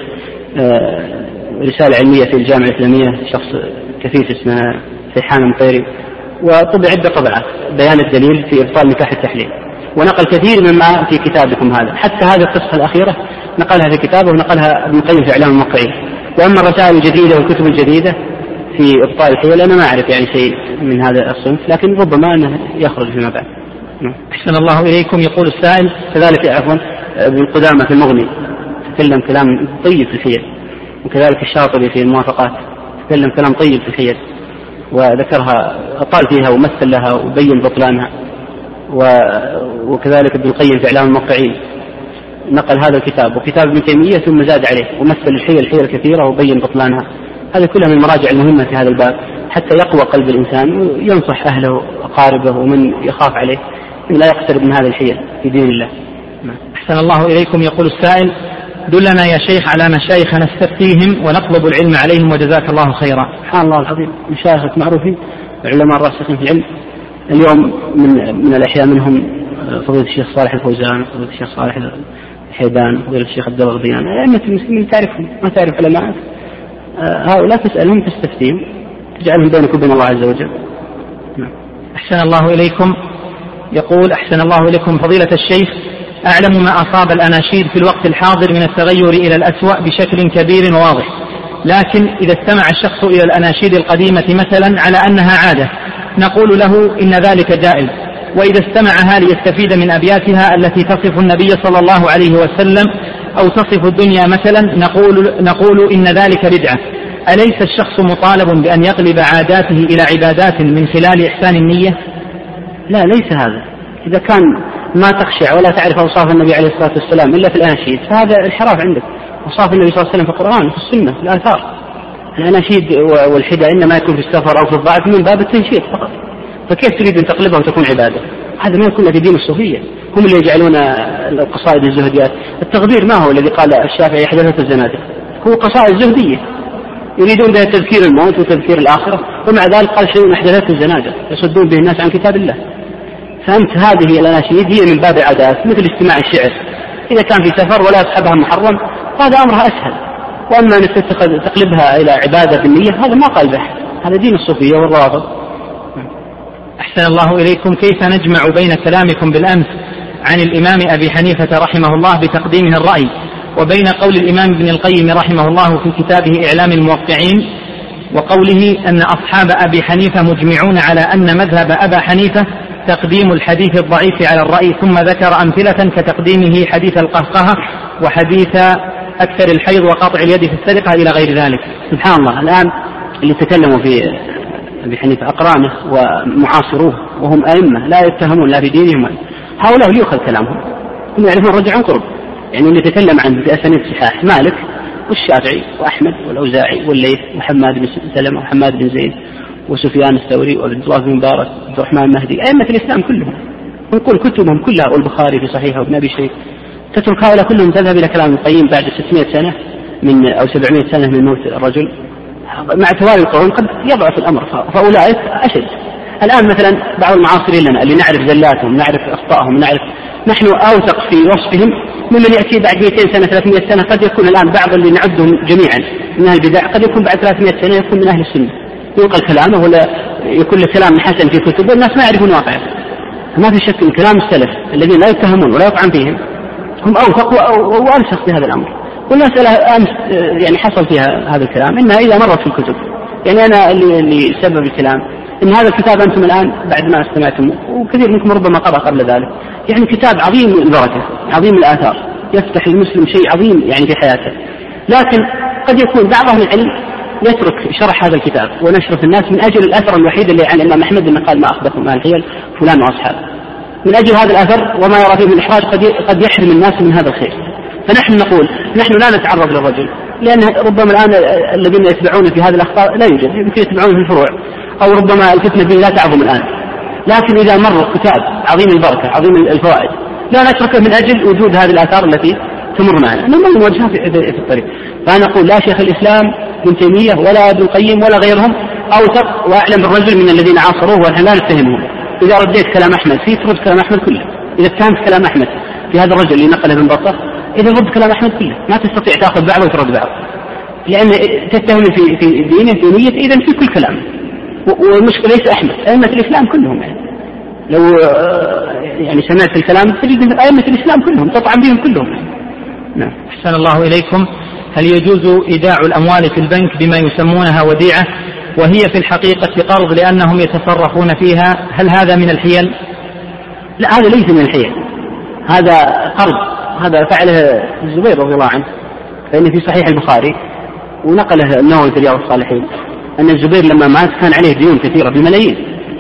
C: رسالة علمية في الجامعة الإسلامية شخص كفيف اسمه سيحان المطيري، وطبع عدة طبعات بيان الدليل في إبطال نكاح التحليل، ونقل كثير مما في كتابكم هذا، حتى هذه القصة الأخيرة نقلها في كتابه ونقلها ابن القيم في إعلام الموقعين. وأما الرسائل الجديدة والكتب الجديدة في إبطال الحيل أنا ما أعرف يعني شيء من هذا الصنف، لكن ربما أنه يخرج فيما بعد.
B: أحسن الله إليكم. يقول السائل:
C: كذلك عفوا ابن قدامة في المغني تكلم كلام طيب في الحيل، وكذلك الشاطبي في الموافقات تكلم كلام طيب في الحيل وذكرها أطال فيها ومثل لها وبين بطلانها، وكذلك ابن القيم في إعلام الموقعين نقل هذا الكتاب وكتاب ابن تيمية ثم زاد عليه ومثل الحيل كثيرة وبين بطلانها. هذه كلها من المراجع المهمة في هذا الباب حتى يقوى قلب الإنسان وينصح أهله وأقاربه ومن يخاف عليه أن لا يقترب من هذا الحيل في دين الله.
B: أحسن الله إليكم. يقول السائل: دلنا يا شيخ على مشايخ نستفتيهم ونطلب العلم عليهم وجزاك الله خيرا.
C: سبحان الله العظيم، مشايخ معروفين العلماء الراسخين في العلم اليوم، من الأحياء منهم فضيلة الشيخ صالح الفوزان، فضيلة الشيخ صالح الحيدان، فضيلة الشيخ عبد الله الغضيان، أئمة المسلمين تعرفهم، ما تعرف علماء هؤلاء تسألهم تستفتيهم تجعلهم بينك وبين الله عز وجل.
B: أحسن الله إليكم. يقول: أحسن الله إليكم فضيلة الشيخ، أعلم ما أصاب الأناشيد في الوقت الحاضر من التغير إلى الأسوأ بشكل كبير وواضح، لكن إذا استمع الشخص إلى الأناشيد القديمة مثلا على أنها عادة نقول له إن ذلك جائز، وإذا استمعها ليستفيد من أبياتها التي تصف النبي صلى الله عليه وسلم أو تصف الدنيا مثلا نقول إن ذلك بدعة. أليس الشخص مطالب بأن يقلب عاداته إلى عبادات من خلال إحسان النية؟
C: لا، ليس هذا. إذا كان ما تخشع ولا تعرف أوصاف النبي عليه الصلاة والسلام إلا في الأناشيد فهذا انحراف عندك. أوصاف النبي صلى الله عليه وسلم في القرآن في السنة في الآثار. الأناشيد والحدى إنما يكون في السفر أو في الضعف من باب التنشيط فقط، فكيف تريد أن تقلبها وتكون عبادة؟ هذا ما يكون في دين الصوفية، هم اللي يجعلون القصائد الزهديات. التغبير ما هو الذي قال الشافعي حدثت الزنادقة، هو قصائد زهدية يريدون بها تذكير الموت وتذكير الآخرة، ومع ذلك قال شيء أحدثته الزنادقة يصدون به الناس عن كتاب الله. فهمت هذه الأناشيد هي من باب عادات مثل استماع الشعر، إذا كان في سفر ولا يصحبها محرم هذا أمرها أسهل. وأما أن تقلبها إلى عبادة بالنية هذا ما قال به، هذا دين الصوفية والروافض.
B: أحسن الله إليكم. كيف نجمع بين كلامكم بالأمس عن الإمام أبي حنيفة رحمه الله بتقديمه الرأي وبين قول الإمام ابن القيم رحمه الله في كتابه إعلام الموقعين وقوله أن أصحاب أبي حنيفة مجمعون على أن مذهب أبا حنيفة تقديم الحديث الضعيف على الرأي، ثم ذكر أمثلة كتقديمه حديث القهقهة وحديث أكثر الحيض وقطع اليد في السرقة إلى غير ذلك.
C: سبحان الله، الآن اللي تكلموا في أبي حنيفة أقرانه ومعاصروه وهم أئمة لا يتهمون لا في دينهم، هؤلاء ليؤخذ كلامهم، هم يعرفون رجع عن قرب. يعني اللي تكلم عن بأسانيد صحاح مالك والشافعي وأحمد والأوزاعي والليث وحماد بن سلمة وحماد بن زيد وسفيان الثوري وعبد الله بن مبارك وعبد الرحمن المهدي، أئمة الإسلام كلهم، ونقول كتبهم كلها والبخاري في صحيحه وابن أبي شيخ. تترك هؤلاء كلهم تذهب إلى كلام القيم بعد 600 سنة من أو 700 سنة من موت الرجل، مع توالي القرون قد يضعف الأمر، فأولئك أشد. الآن مثلا بعض المعاصرين لنا اللي نعرف زلاتهم نعرف أخطائهم نحن أوثق في وصفهم ممن يأتي بعد 200 سنة 300 سنة. قد يكون الآن بعض اللي نعدهم جميعا من أهل البدع قد يكون بعد 300 سنة يكون من أهل السنة، ينقل كلامه ولا يكون له كلام حسن في كتب والناس ما يعرفون واقعه. ما في شك من كلام السلف الذين لا يتهمون ولا يطعن فيهم هم أوثق وألصق في هذا الأمر. والمسألة أمس يعني حصل فيها هذا الكلام إنها إذا مرت في الكتب، يعني أنا اللي سبب الكلام إن هذا الكتاب أنتم الآن بعد ما استمعتم وكثير منكم ربما قرأ قبل ذلك، يعني كتاب عظيم البركة عظيم الآثار يفتح المسلم شيء عظيم يعني في حياته، لكن قد يكون بعض أهل العلم يترك شرح هذا الكتاب ونشره في الناس من أجل الأثر الوحيد اللي عن الإمام أحمد أنه قال ما أخبثهم ما الحيل فلان وأصحابه، من أجل هذا الأثر وما يرى فيه من الإحراج قد يحرم الناس من هذا الخير. فنحن نقول نحن لا نتعرض للرجل، لأن ربما الآن الذين يتبعون في هذه الأخطاء لا يوجد، يمكن يتبعون في الفروع أو ربما الفتنة به لا تعظم الآن، لكن إذا مر كتاب عظيم البركة عظيم الفوائد لا نتركه من أجل وجود هذه الآثار التي تمر معنا نمر نوجهها في الطريق. فأنا أقول لا شيخ الإسلام ابن تيمية ولا ابن القيم ولا غيرهم أوثق وأعلم بالرجل من الذين عاصروه ونحن لا نتهمهم. إذا رديت كلام أحمد فيه ترد كلام أحمد كله، إذا اتهمت كلام أحمد في هذا الرجل اللي نقله من بطة إذا رد كلام أحمد كله، ما تستطيع تأخذ بعض وترد بعض، لأن تتهم في دينه في نية إذا في كل كلام. والمشكلة ليس أحمد، أئمة الإسلام كلهم يعني لو يعني سمعت الكلام تجد أئمة الإسلام كلهم تطعن بهم كلهم.
B: نعم. أحسن الله إليكم. هل يجوز إيداع الأموال في البنك بما يسمونها وديعة وهي في الحقيقة قرض لأنهم يتصرفون فيها؟ هل هذا من الحيل؟
C: لا، هذا ليس من الحيل، هذا قرض، هذا فعله الزبير رضي الله عنه، فإن في صحيح البخاري ونقله النووي في رياض الصالحين أن الزبير لما مات كان عليه ديون كثيرة بملايين،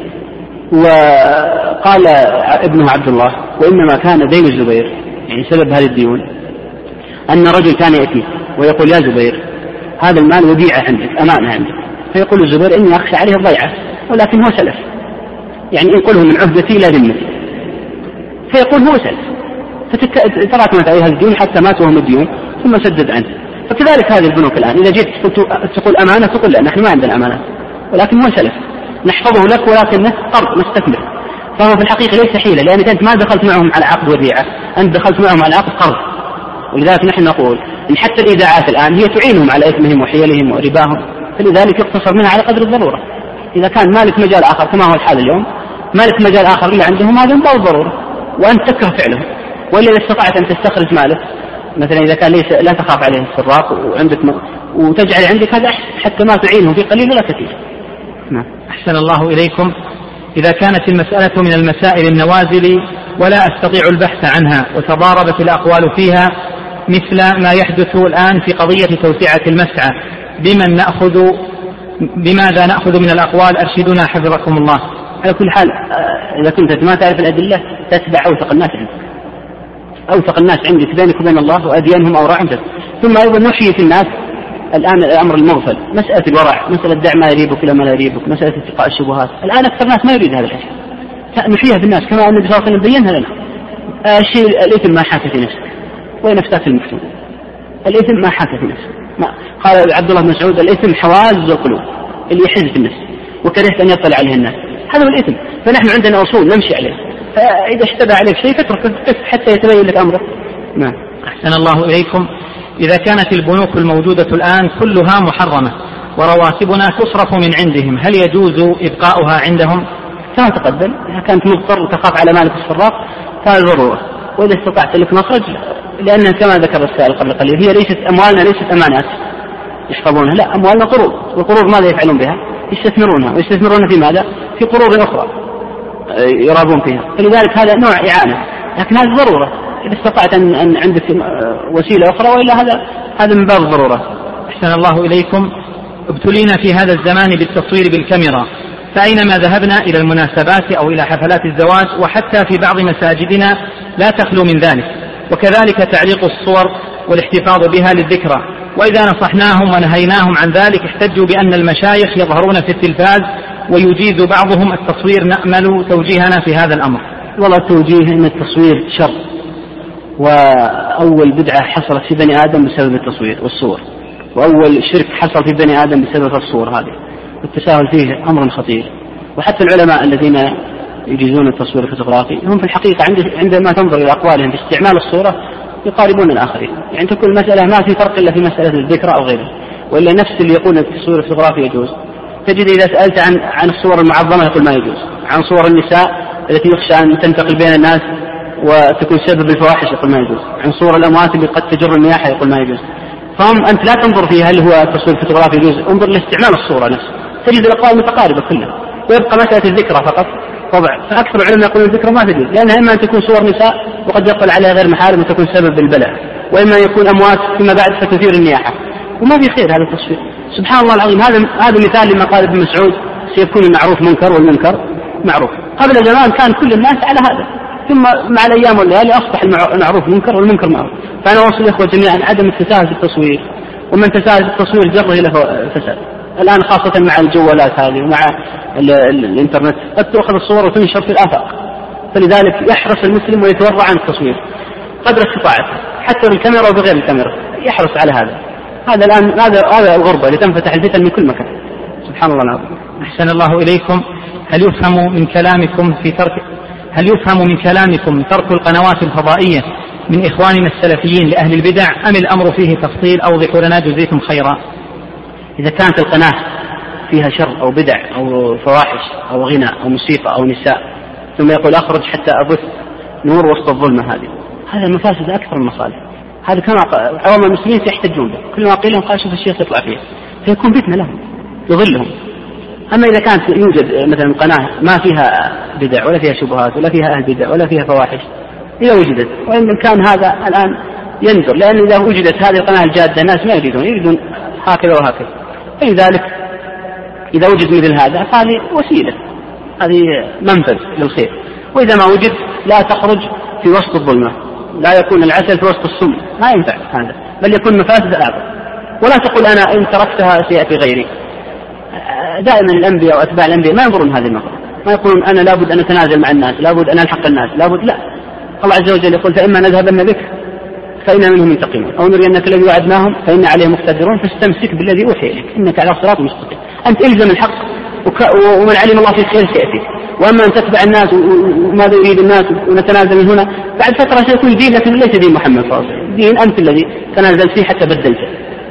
C: وقال ابنه عبد الله وإنما كان دين الزبير يعني سبب هذه الديون أن رجل كان يأتي ويقول يا زبير هذا المال وديعة عندك أمانة عندك، فيقول الزبير إني أخشى عليه الضيعة ولكن هو سلف، يعني انقله من عهدتي إلى ذمتي، فيقول هو سلف، فتراكمت عليها الديون حتى مات وهم الديون ثم سدد عنه. فكذلك هذه البنوك الآن إذا جئت تقول أمانة تقول لا نحن ما عندنا أمانة ولكن هو سلف نحفظه لك ولكنه قرض نستثمر، فهو في الحقيقة ليس حيلة لأنك أنت ما دخلت معهم على عقد وديعة، أنت دخلت معهم على عقد قرض. ولذلك نحن نقول إن حتى الإيداعات الآن هي تعينهم على إثمهم وحيلهم ورباهم، فلذلك يقتصر منها على قدر الضرورة. إذا كان مالك مجال آخر كما هو الحال اليوم مالك مجال آخر اللي عندهم هذا مو ضرورة وأنت تكره فعله، وإلا إذا استطعت أن تستخرج مالك مثلا إذا كان ليس لا تخاف عليه السراق وعندك وتجعل عندك هذا حتى ما تعينه في قليل ولا كثير.
B: نعم. أحسن الله إليكم. إذا كانت المسألة من المسائل النوازل ولا أستطيع البحث عنها وتضاربت الأقوال فيها مثل ما يحدث الآن في قضية توسعة المسعى بماذا نأخذ من الأقوال؟ أرشدنا حفظكم الله.
C: على كل حال إذا كنت ما تعرف الأدلة تتبع أوثق الناس عندك، أوثق الناس عندك بينك وبين الله وأديانهم أوراق عندك. ثم أيضا نحيي في الناس الآن الأمر المغفل، مسألة الورع، مسألة دع ما يريبك إلى ما لا يريبك، مسألة اتقاء الشبهات. الآن أكثر الناس ما يريد هذا الشيء، نحييها في الناس كما أن النبي صلى الله عليه وسلم بينها لنا. الشيء الإثم ما حاك في نفسك وين أفتاك المفتون، الإثم ما حاك في نفسك. قال عبد الله بن مسعود الإثم حواز القلوب اللي يحز في النفس وكرهت أن يطلع عليه الناس، هذا هو الإثم. فنحن عندنا أصول نمشي عليه، فإذا اشتبه عليك شيء فاتركه حتى يتبين لك أمره. نعم.
B: أحسن الله إليكم. إذا كانت البنوك الموجودة الآن كلها محرمة ورواتبنا تصرف من عندهم، هل يجوز إبقاؤها عندهم؟
C: كما تقدم، إذا كانت مضطر وتخاف على مالك الصراف فهذا ضرورة، وإذا استطعت لك مخرج، لأن كما ذكر السائل قبل قليل هي ليست أموالنا، ليست أمانات يحفظونها، لا، أموالنا قروض، والقروض ماذا يفعلون بها؟ يستثمرونها، ويستثمرون في ماذا؟ في قروض أخرى يرابون فيها، فلذلك هذا نوع إعانة، لكن هذه ضرورة إذا استطعت أن عندك وسيلة أخرى، وإلا هذا من باب الضرورة.
B: أحسن الله إليكم. ابتلينا في هذا الزمان بالتصوير بالكاميرا، فأينما ذهبنا إلى المناسبات أو إلى حفلات الزواج، وحتى في بعض مساجدنا لا تخلو من ذلك، وكذلك تعليق الصور والاحتفاظ بها للذكرى، وإذا نصحناهم ونهيناهم عن ذلك احتجوا بأن المشايخ يظهرون في التلفاز ويجيز بعضهم التصوير. نأمل توجيهنا في هذا الأمر.
C: والله التوجيه أن التصوير شر، وأول بدعة حصلت في بني آدم بسبب التصوير والصور، وأول شرك حصل في بني آدم بسبب الصور هذه، والتساهل فيه أمر خطير. وحتى العلماء الذين يجيزون التصوير الفوتوغرافي هم في الحقيقة عندما تنظر إلى أقوالهم في استعمال الصورة يقاربون الآخرين، يعني تكون المسألة ما في فرق إلا في مسألة الذكرى أو غيره، وإلا نفس اللي يقول التصوير الفوتوغرافي يجوز تجد إذا سألت عن الصور المعظمة يقول ما يجوز، عن صور النساء التي يخشى أن تنتقل بين الناس وتكون سبب الفواحش يقول ما يجوز، عن صور الأموات اللي قد تجر المياح يقول ما يجوز. أنت لا تنظر فيه هل هو تصوير فوتوغرافي يجوز، انظر لاستعمال الصورة نفسه، تجد الأقوال متقاربة كلها، ويبقى مسألة الذكرى فقط طبعا. فأكثر العلماء يقولون الذكرى ما تجوز، لأنها إما أن تكون صور نساء وقد يقل عليها غير محارم وتكون سبب بالبلاء، وإما يكون أموات فيما بعد فتثير النياحة، وما في خير هذا التصوير. سبحان الله العظيم، هذا مثال لما قال ابن مسعود سيكون المعروف منكر والمنكر معروف. قبل زمان كان كل الناس على هذا، ثم مع الأيام والليالي أصبح المعروف منكر والمنكر معروف. فأنا أوصي الإخوة جميعا عدم التساهل في التصوير، ومن تساهل في التصوير جره إلى فساد. الآن خاصة مع الجوالات هذه ومع الإنترنت قد تأخذ الصور وتنشر في الآفاق، فلذلك يحرص المسلم ويتورع عن التصوير قدر استطاعته، حتى بالكاميرا وبغير الكاميرا يحرص على هذا الآن هذا الغربة لتنفتح الفتن من كل مكان. سبحان الله العظيم.
B: أحسن الله إليكم. هل يفهم من كلامكم ترك القنوات الفضائية من إخواننا السلفيين لأهل البدع، أم الأمر فيه تفصيل؟ أوضحوا لنا جزيكم خيرا.
C: إذا كانت القناة فيها شر أو بدع أو فواحش أو غنى أو موسيقى أو نساء، ثم يقول أخرج حتى أبث نور وسط الظلمة، هذا المفاسد أكثر من المصالح. هذا كما عوام المسلمين سيحتجون به، كل ما قيل لهم قال شوف الشيخ يطلع فيه، فيكون فتنة لهم يضلهم. أما إذا كانت يوجد مثلا قناة ما فيها بدع ولا فيها شبهات ولا فيها أهل بدع ولا فيها فواحش، إذا وجدت، وإن كان هذا الآن ينظر، لأن إذا وجدت هذه القناة الجادة الناس ما يريدون هكذا وهكذا، فلذلك إذا وجد مثل هذا فهذه وسيلة، هذه منفذ للخير. وإذا ما وجد لا تخرج في وسط الظلمة، لا يكون العسل في وسط السم، ما ينفع هذا، بل يكون مفاسد الأعظم. ولا تقول أنا إن تركتها سيأتي غيري. دائما الأنبياء وأتباع الأنبياء ما ينظرون هذه النظرة، ما يقولون أنا لابد أن أتنازل مع الناس، لابد أن ألحق الناس، لابد، لا. الله عز وجل يقول فإما نذهبن بك فإن منهم منتقمون، أو نرينك الذي وعدناهم فإن عليهم مقتدرون، فاستمسك بالذي أوحي إليك إنك على صراط مستقيم. أنت إلزم الحق، ومن علم الله في خير سيأتي. وأما أن تتبع الناس وماذا يريد الناس ونتنازل من هنا، بعد فترة سيكون دين لكن ليس دين محمد صلى الله عليه وسلم، دين أنت الذي تنازلت فيه حتى بدلته.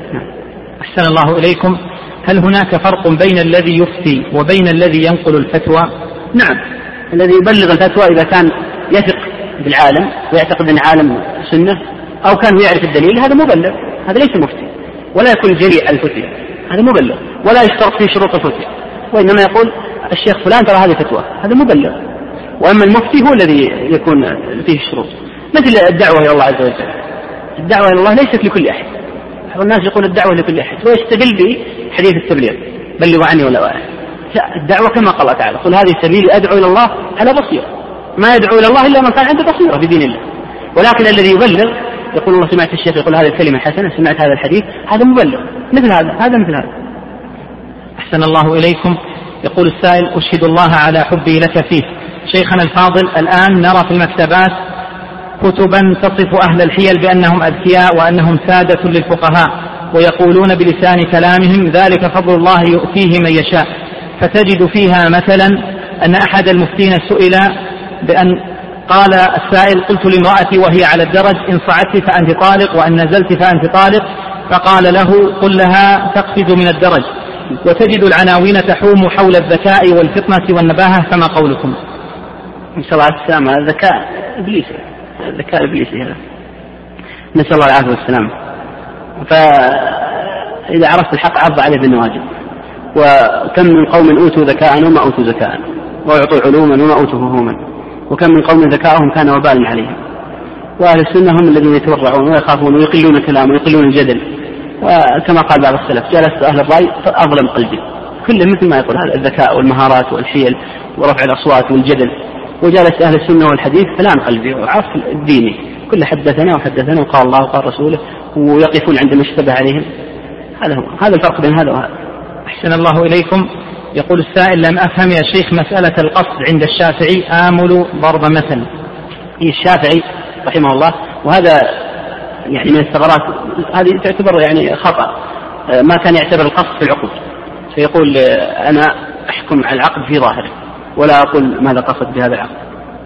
B: أحسن الله إليكم. هل هناك فرق بين الذي يفتي وبين الذي ينقل الفتوى؟
C: نعم، الذي يبلغ الفتوى إذا كان يثق بالعالم ويعتقد أن عالم سنة أو كان يعرف الدليل، هذا مبلغ، هذا ليس مفتي، ولا يكون جريء الفتية، هذا مبلغ، ولا يشترط فيه شروط الفتية، وإنما يقول الشيخ فلان ترى هذه فتوى، هذا مبلغ. وأما المفتي هو الذي يكون فيه الشروط، مثل الدعوة إلى الله عز وجل. الدعوة إلى الله ليست لكل أحد، بعض الناس يقول الدعوة لكل أحد ويستدل بحديث التبليغ بلغوا عني ولا أعلم. لا، الدعوة كما قال الله تعالى قل هذه سبيلي أدعو إلى الله على بصيرة، ما يدعو إلى الله إلا من كان عنده بصيرة بدين الله. ولكن الذي يبلغ يقول الله سمعت الشيخ يقول هذه الكلمة حسنة، سمعت هذا الحديث، هذا مبلغ، مثل هذا مثل هذا.
B: أحسن الله إليكم. يقول السائل أشهد الله على حبي لك فيه. شيخنا الفاضل، الآن نرى في المكتبات كتبا تصف أهل الحيل بأنهم أذكياء وأنهم سادة للفقهاء، ويقولون بلسان كلامهم ذلك فضل الله يؤتيه من يشاء، فتجد فيها مثلا أن أحد المفتين سئل بأن قال السائل: قلت لامرأتي وهي على الدرج: إن صعدت فأنت طالق، وإن نزلت فأنت طالق. فقال له: قل لها تقفز من الدرج. وتجد العناوين تحوم حول الذكاء والفطنة والنباهة، فما قولكم؟
C: نسأل الله السلامة. الذكاء إبليسي، الذكاء إبليسي هذا، نسأل الله العافية والسلام. فإذا عرفت الحق عض عليه بالنواجذ. وكم من قوم أوتوا ذكاء وما أوتوا ذكاء، وأعطوا علوما وما أوتوا فهوما، وكم من قوم ذكاءهم كان وبالا عليهم. وأهل السنة هم الذين يتورعون ويخافون ويقلون الكلام ويقلون الجدل. وكما قال بعض السلف: جلست أهل الرأي فأظلم قلبي. كله مثل ما يقول هذا الذكاء والمهارات والحيل ورفع الأصوات والجدل. وجلست أهل السنة والحديث فلان قلبي وعرف الديني، كل حدثنا وحدثنا وقال الله وقال رسوله، ويقفون عندما اشتبه عليهم. هذا الفرق بين هذا وهذا.
B: أحسن الله إليكم. يقول السائل: لم أفهم يا شيخ مسألة القصد عند الشافعي، آمل ضرب مثل.
C: الشافعي رحمه الله، وهذا يعني من الثغرات، هذه تعتبر يعني خطأ. ما كان يعتبر القصد في العقد، فيقول: أنا أحكم على العقد في ظاهره ولا أقول ماذا قصد بهذا العقد.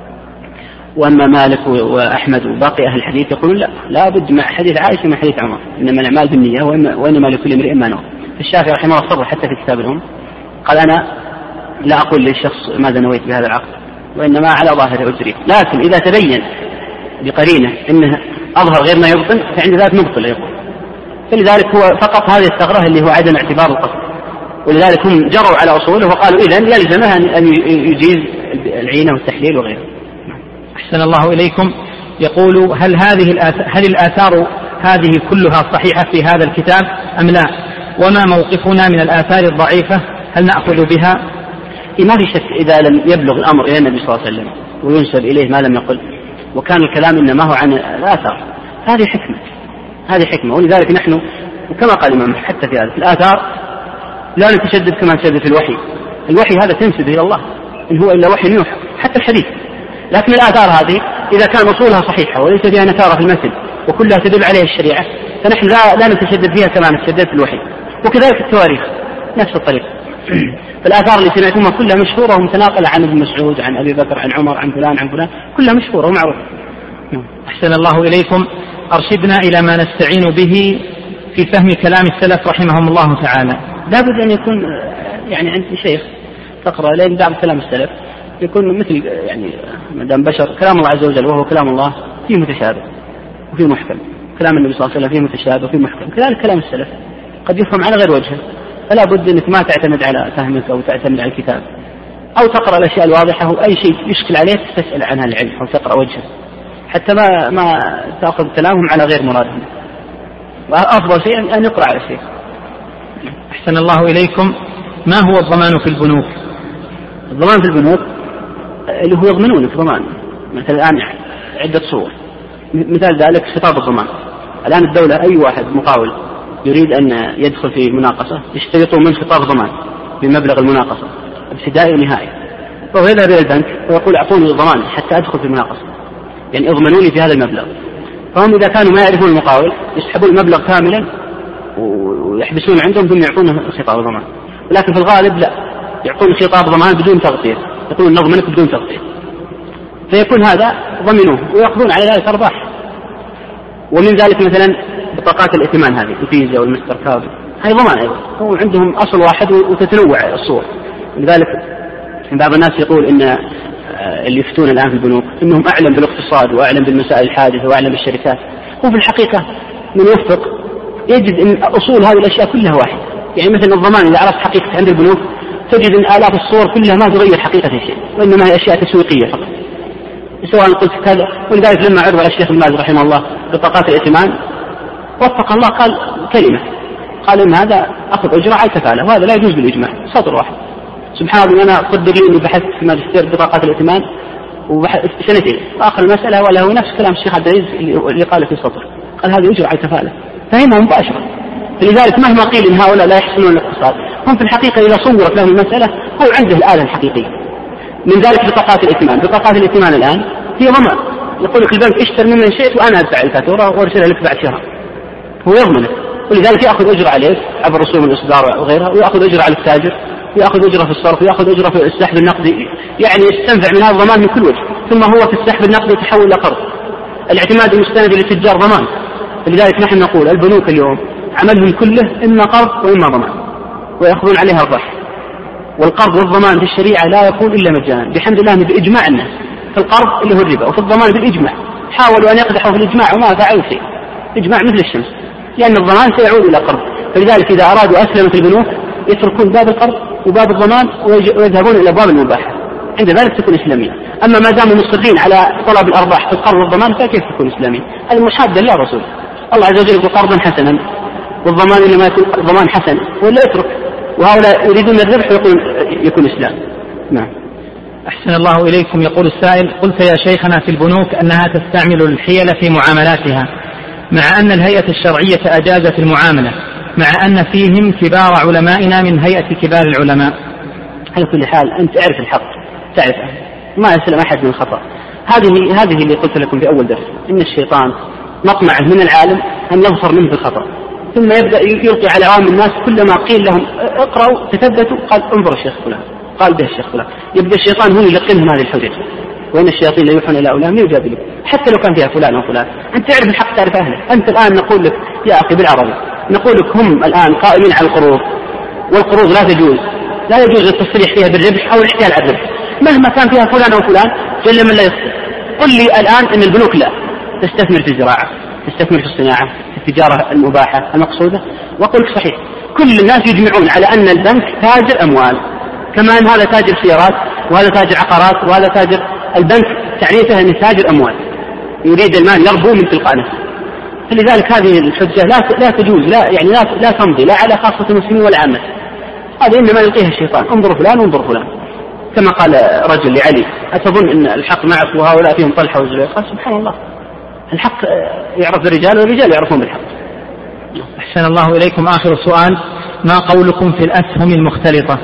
C: وأما مالك وأحمد وباقي أهل الحديث يقولون لا بد مع حديث عائشة مع حديث عمر، إنما الأعمال بالنية وإنما لكل امرئ ما نوى. الشافعي رحمه الله صرح حتى في كتاب الأم، قال: أنا لا أقول للشخص ماذا نويت بهذا العقد، وإنما على ظاهر أجري، لكن إذا تبين بقرينة إنه أظهر غير ما يبطن فعند ذلك مبطل يقول. فلذلك هو فقط هذه الثغرة اللي هو عدم اعتبار القصد، ولذلك هم جروا على أصوله وقالوا إذن يلزمه أن يجيز العينة والتحليل وغيره.
B: أحسن الله إليكم. يقول: هل الآثار هذه كلها صحيحة في هذا الكتاب أم لا؟ وما موقفنا من الآثار الضعيفة، هل نأخذ بها؟
C: ما في شك إذا لم يبلغ الأمر إلى النبي صلى الله عليه وسلم وينسب إليه ما لم يقل، وكان الكلام إنما هو عن الآثار، هذه حكمة. ولذلك نحن وكما قال الإمام حتى في هذا الآثار لا نتشدد كما نتشدد في الوحي هذا تنسب إلى الله، إن هو إلا وحي يوحى، حتى الحديث. لكن الآثار هذه إذا كان أصولها صحيحة وليس فيها نكارة في المثل وكلها تدل عليها الشريعة، فنحن لا نتشدد فيها كما نتشدد في الوحي. وكذلك التواريخ نفس الطريقة. فالآثار اللي سمعتمها كلها مشهورة ومتناقلة عن ابن مسعود، عن أبي بكر، عن عمر، عن فلان، كلها مشهورة ومعروفة.
B: أحسن الله إليكم. أرشدنا إلى ما نستعين به في فهم كلام السلف رحمهم الله تعالى.
C: لابد أن يكون يعني عند شيخ تقرأ، لأن بعض كلام السلف يكون مثل يعني مدام بشر، كلام الله عز وجل وهو كلام الله فيه متشابه وفيه محكم، كلام النبي صلى الله عليه وسلم فيه متشابه وفيه محكم، كذلك كلام السلف قد يفهم على غير وجهه. فلا بد أنك ما تعتمد على فهمك أو تعتمد على الكتاب، أو تقرأ الأشياء الواضحة وأي شيء يشكل عليك تسأل عنها العلم أو تقرأ وجهه، حتى ما تأخذ كلامهم على غير مرادهم. وأفضل شيء أن يقرأ على الشيخ.
B: أحسن الله إليكم. ما هو الضمان في البنوك؟
C: الضمان في البنوك اللي هو يضمنونك ضمان. مثلا الآن عدة صور، مثال ذلك خطاب الضمان. الآن الدولة أي واحد مقاول يريد أن يدخل في مناقصة يشترطون من خطاب ضمان بمبلغ المناقصة ابتدائي ونهائي، فهو يذهب إلى البنك ويقول أعطوني ضمان حتى أدخل في المناقصة، يعني اضمنوني في هذا المبلغ. فهم إذا كانوا ما يعرفون المقاول يسحبون المبلغ كاملا ويحبسون عندهم ثم يعطونه خطاب ضمان. ولكن في الغالب لا، يعطون خطاب ضمان بدون تغطية، يقولون نضمنك بدون تغطية، فيكون هذا ضمنوه ويأخذون على ذلك أرباح. ومن ذلك مثلا بطاقات الائتمان هذه الفيزا والمستر كارد، هذه ضمان أيضا، هو عندهم أصل واحد وتتنوع الصور. لذلك بعض الناس يقول إن اللي يفتون الآن في البنوك إنهم أعلم بالاقتصاد وأعلم بالمسائل الحادثة وأعلم بالشركات. هو في الحقيقة من يوفق يجد إن أصول هذه الأشياء كلها واحد. يعني مثلا الضمان إذا عرفت حقيقة عند البنوك تجد إن آلاف الصور كلها ما تغير حقيقة شيء، وإنما هي أشياء تسويقية فقط، سواء قلت كذا. ولذلك لما عرض على الشيخ المازي رحمه الله بطاقات الائتمان وفق الله قال كلمة، قال إن هذا أخذ أجرة على الكفالة، وهذا لا يجوز بالإجماع، سطر واحد. سبحان الله، أنا قدر لي إني بحثت في ماجستير بطاقات الائتمان وبحثت سنتين، وآخر المسألة ولا هو نفس كلام الشيخ عبد العزيز اللي قال في سطر، قال هذه أجرة على الكفالة، فهمها مباشرة. فلذلك مهما قيل إن هؤلاء لا يحسنون الاقتصاد، هم في الحقيقة إذا صورت لهم المسألة هو عنده الآلة الحقيقية. من ذلك بطاقات الائتمان. بطاقات الائتمان الآن هي ضمان، يقول لك البنك اشتر ممن شئت وأنا أدفع الفاتورة وارسلها لك بعد شهر، هو يضمنك. ولذلك يأخذ أجر عليك عبر رسوم الإصدار وغيرها، ويأخذ أجر على التاجر يأخذ أجرة في الصرف، يأخذ أجرة في السحب النقدي، يعني يستنفع من هذا الضمان من كل وجه، ثم هو في السحب النقدي يتحول إلى قرض. الاعتماد المستند للتجار ضمان، لذلك نحن نقول البنوك اليوم عملهم كله إما قرض وإما ضمان، ويأخذون عليها الربح. والقرض والضمان في الشريعة لا يكون إلا مجانا بحمد الله بإجماع الناس. في القرض اللي هو الربا، وفي الضمان بالإجماع. حاولوا أن يقدحوا في الإجماع وما فعلوا شيء، إجماع مثل الشمس، لأن الضمان سيعود إلى قرض. فلذلك إذا أرادوا أسلمة البنوك يتركون باب القرض وباب الضمان ويذهبون إلى باب المباحة، عند ذلك تكون إسلامية. أما ما داموا مصرين على طلب الأرباح في القرض والضمان فكيف تكون إسلامية؟ هذا محاد لله رسول الله عز وجل يقول قرضا حسنا، والضمان إنما يكون ضمان حسن ولا يترك، وهؤلاء يريدون الربح يكون إسلام. نعم.
B: أحسن الله إليكم. يقول السائل: قلت يا شيخنا في البنوك أنها تستعمل الحيل في معاملاتها، مع أن الهيئة الشرعية أجازت المعاملة، مع أن فيهم كبار علمائنا من هيئة كبار العلماء.
C: على كل حال أنت أعرف الحق، تعرفه، ما يسلم أحد من الخطأ. هذه اللي قلت لكم في أول درس، إن الشيطان مطمعه من العالم أن يظفر منه بالخطأ، ثم يبدأ يلقي على عوام الناس كلما قيل لهم اقرأوا تثبتوا قال انظر الشيخ فلان، قال به الشيخ فلان. يبدأ الشيطان هو يلقنهم هذه الحجج، وإن الشياطين لا يوحون إلى أولادهم يجادلون حتى لو كان فيها فلان وفلان. أنت تعرف الحق، تعرف أهله. أنت الآن نقول لك يا أخي بالعربي، نقول لك هم الآن قائمين على القروض، والقروض لا يجوز التصريح فيها بالربح أو الاحتيال على الربح مهما كان فيها فلان أو فلان، جل من لا يخطئ. قل لي الآن أن البنوك لا تستثمر في الزراعة، تستثمر في الصناعة، في التجارة المباحة المقصودة، وقل صحيح كل الناس يجمعون على أن البنك تاجر أموال، كما أن هذا تاجر سيارات وهذا تاجر عقارات وهذا تاجر. البنك تعريفه أنه تاجر أموال، يريد المال يربو من تلقاء نفسه. فلذلك هذه الحجة لا تجوز، لا تمضي لا على خاصة المسلمين ولا عامة. هذا إنما يلقيها الشيطان، انظر فلان وانظر فلان. كما قال رجل لعلي: أتظن أن الحق معك وهؤلاء فيهم طلحة والزبير؟ قال: سبحان الله، الحق يعرف الرجال والرجال يعرفون بالحق.
B: أحسن الله إليكم. آخر سؤال: ما قولكم في الأسهم المختلطة؟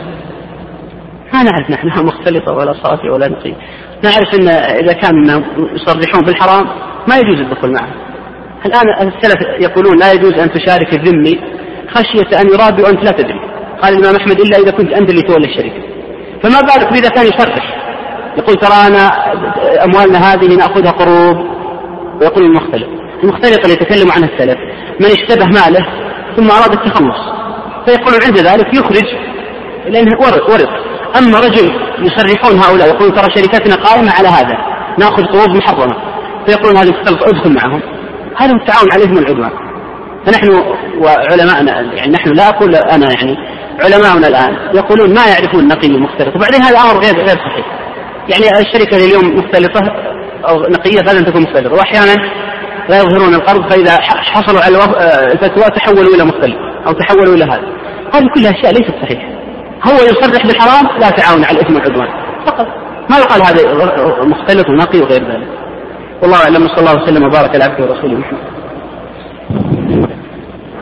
C: ما نعرف نحن مختلطة ولا صافية ولا نقية. نعرف أن إذا كان يصرحون بالحرام ما يجوز الدخول معه. الآن السلف يقولون لا يجوز أن تشارك الذمي خشية أن يرابي وأنت لا تدري. قال الإمام أحمد: إلا إذا كنت أنت اللي تولي الشركة. فما بالك إذا كان يصرح يقول: ترى أنا أموالنا هذه نأخذها قروض. ويقول المختلط اللي يتكلم عنه السلف من اشتبه ماله ثم أراد التخلص، فيقولون عند ذلك يخرج لأنه ورط. أما رجل يصرحون هؤلاء يقولون: ترى شركاتنا قائمة على هذا، نأخذ قروض محرمة، فيقولون هذه مختلط ادخل معهم، هذا التعاون عليهم العدوان. فنحن وعلماءنا، يعني نحن لا أقول أنا، يعني علماؤنا الآن يقولون ما يعرفون نقي المختلط، وبعدين هذا أمر غير صحيح. يعني الشركة اليوم مختلطة أو نقية فلن تكون مختلطة، وأحيانا لا يظهرون القرض، فإذا حصلوا على الفتوى تحولوا إلى مختلط أو تحولوا إلى هذه كلها أشياء ليست صحيحة. هو يصرح بالحرام لا تعاون على الإثم والعدوان فقط، ما يقال هذا مختلط ونقي وغير ذلك. والله أعلم، صلى الله وسلم وبارك على عبده ورسوله محمد.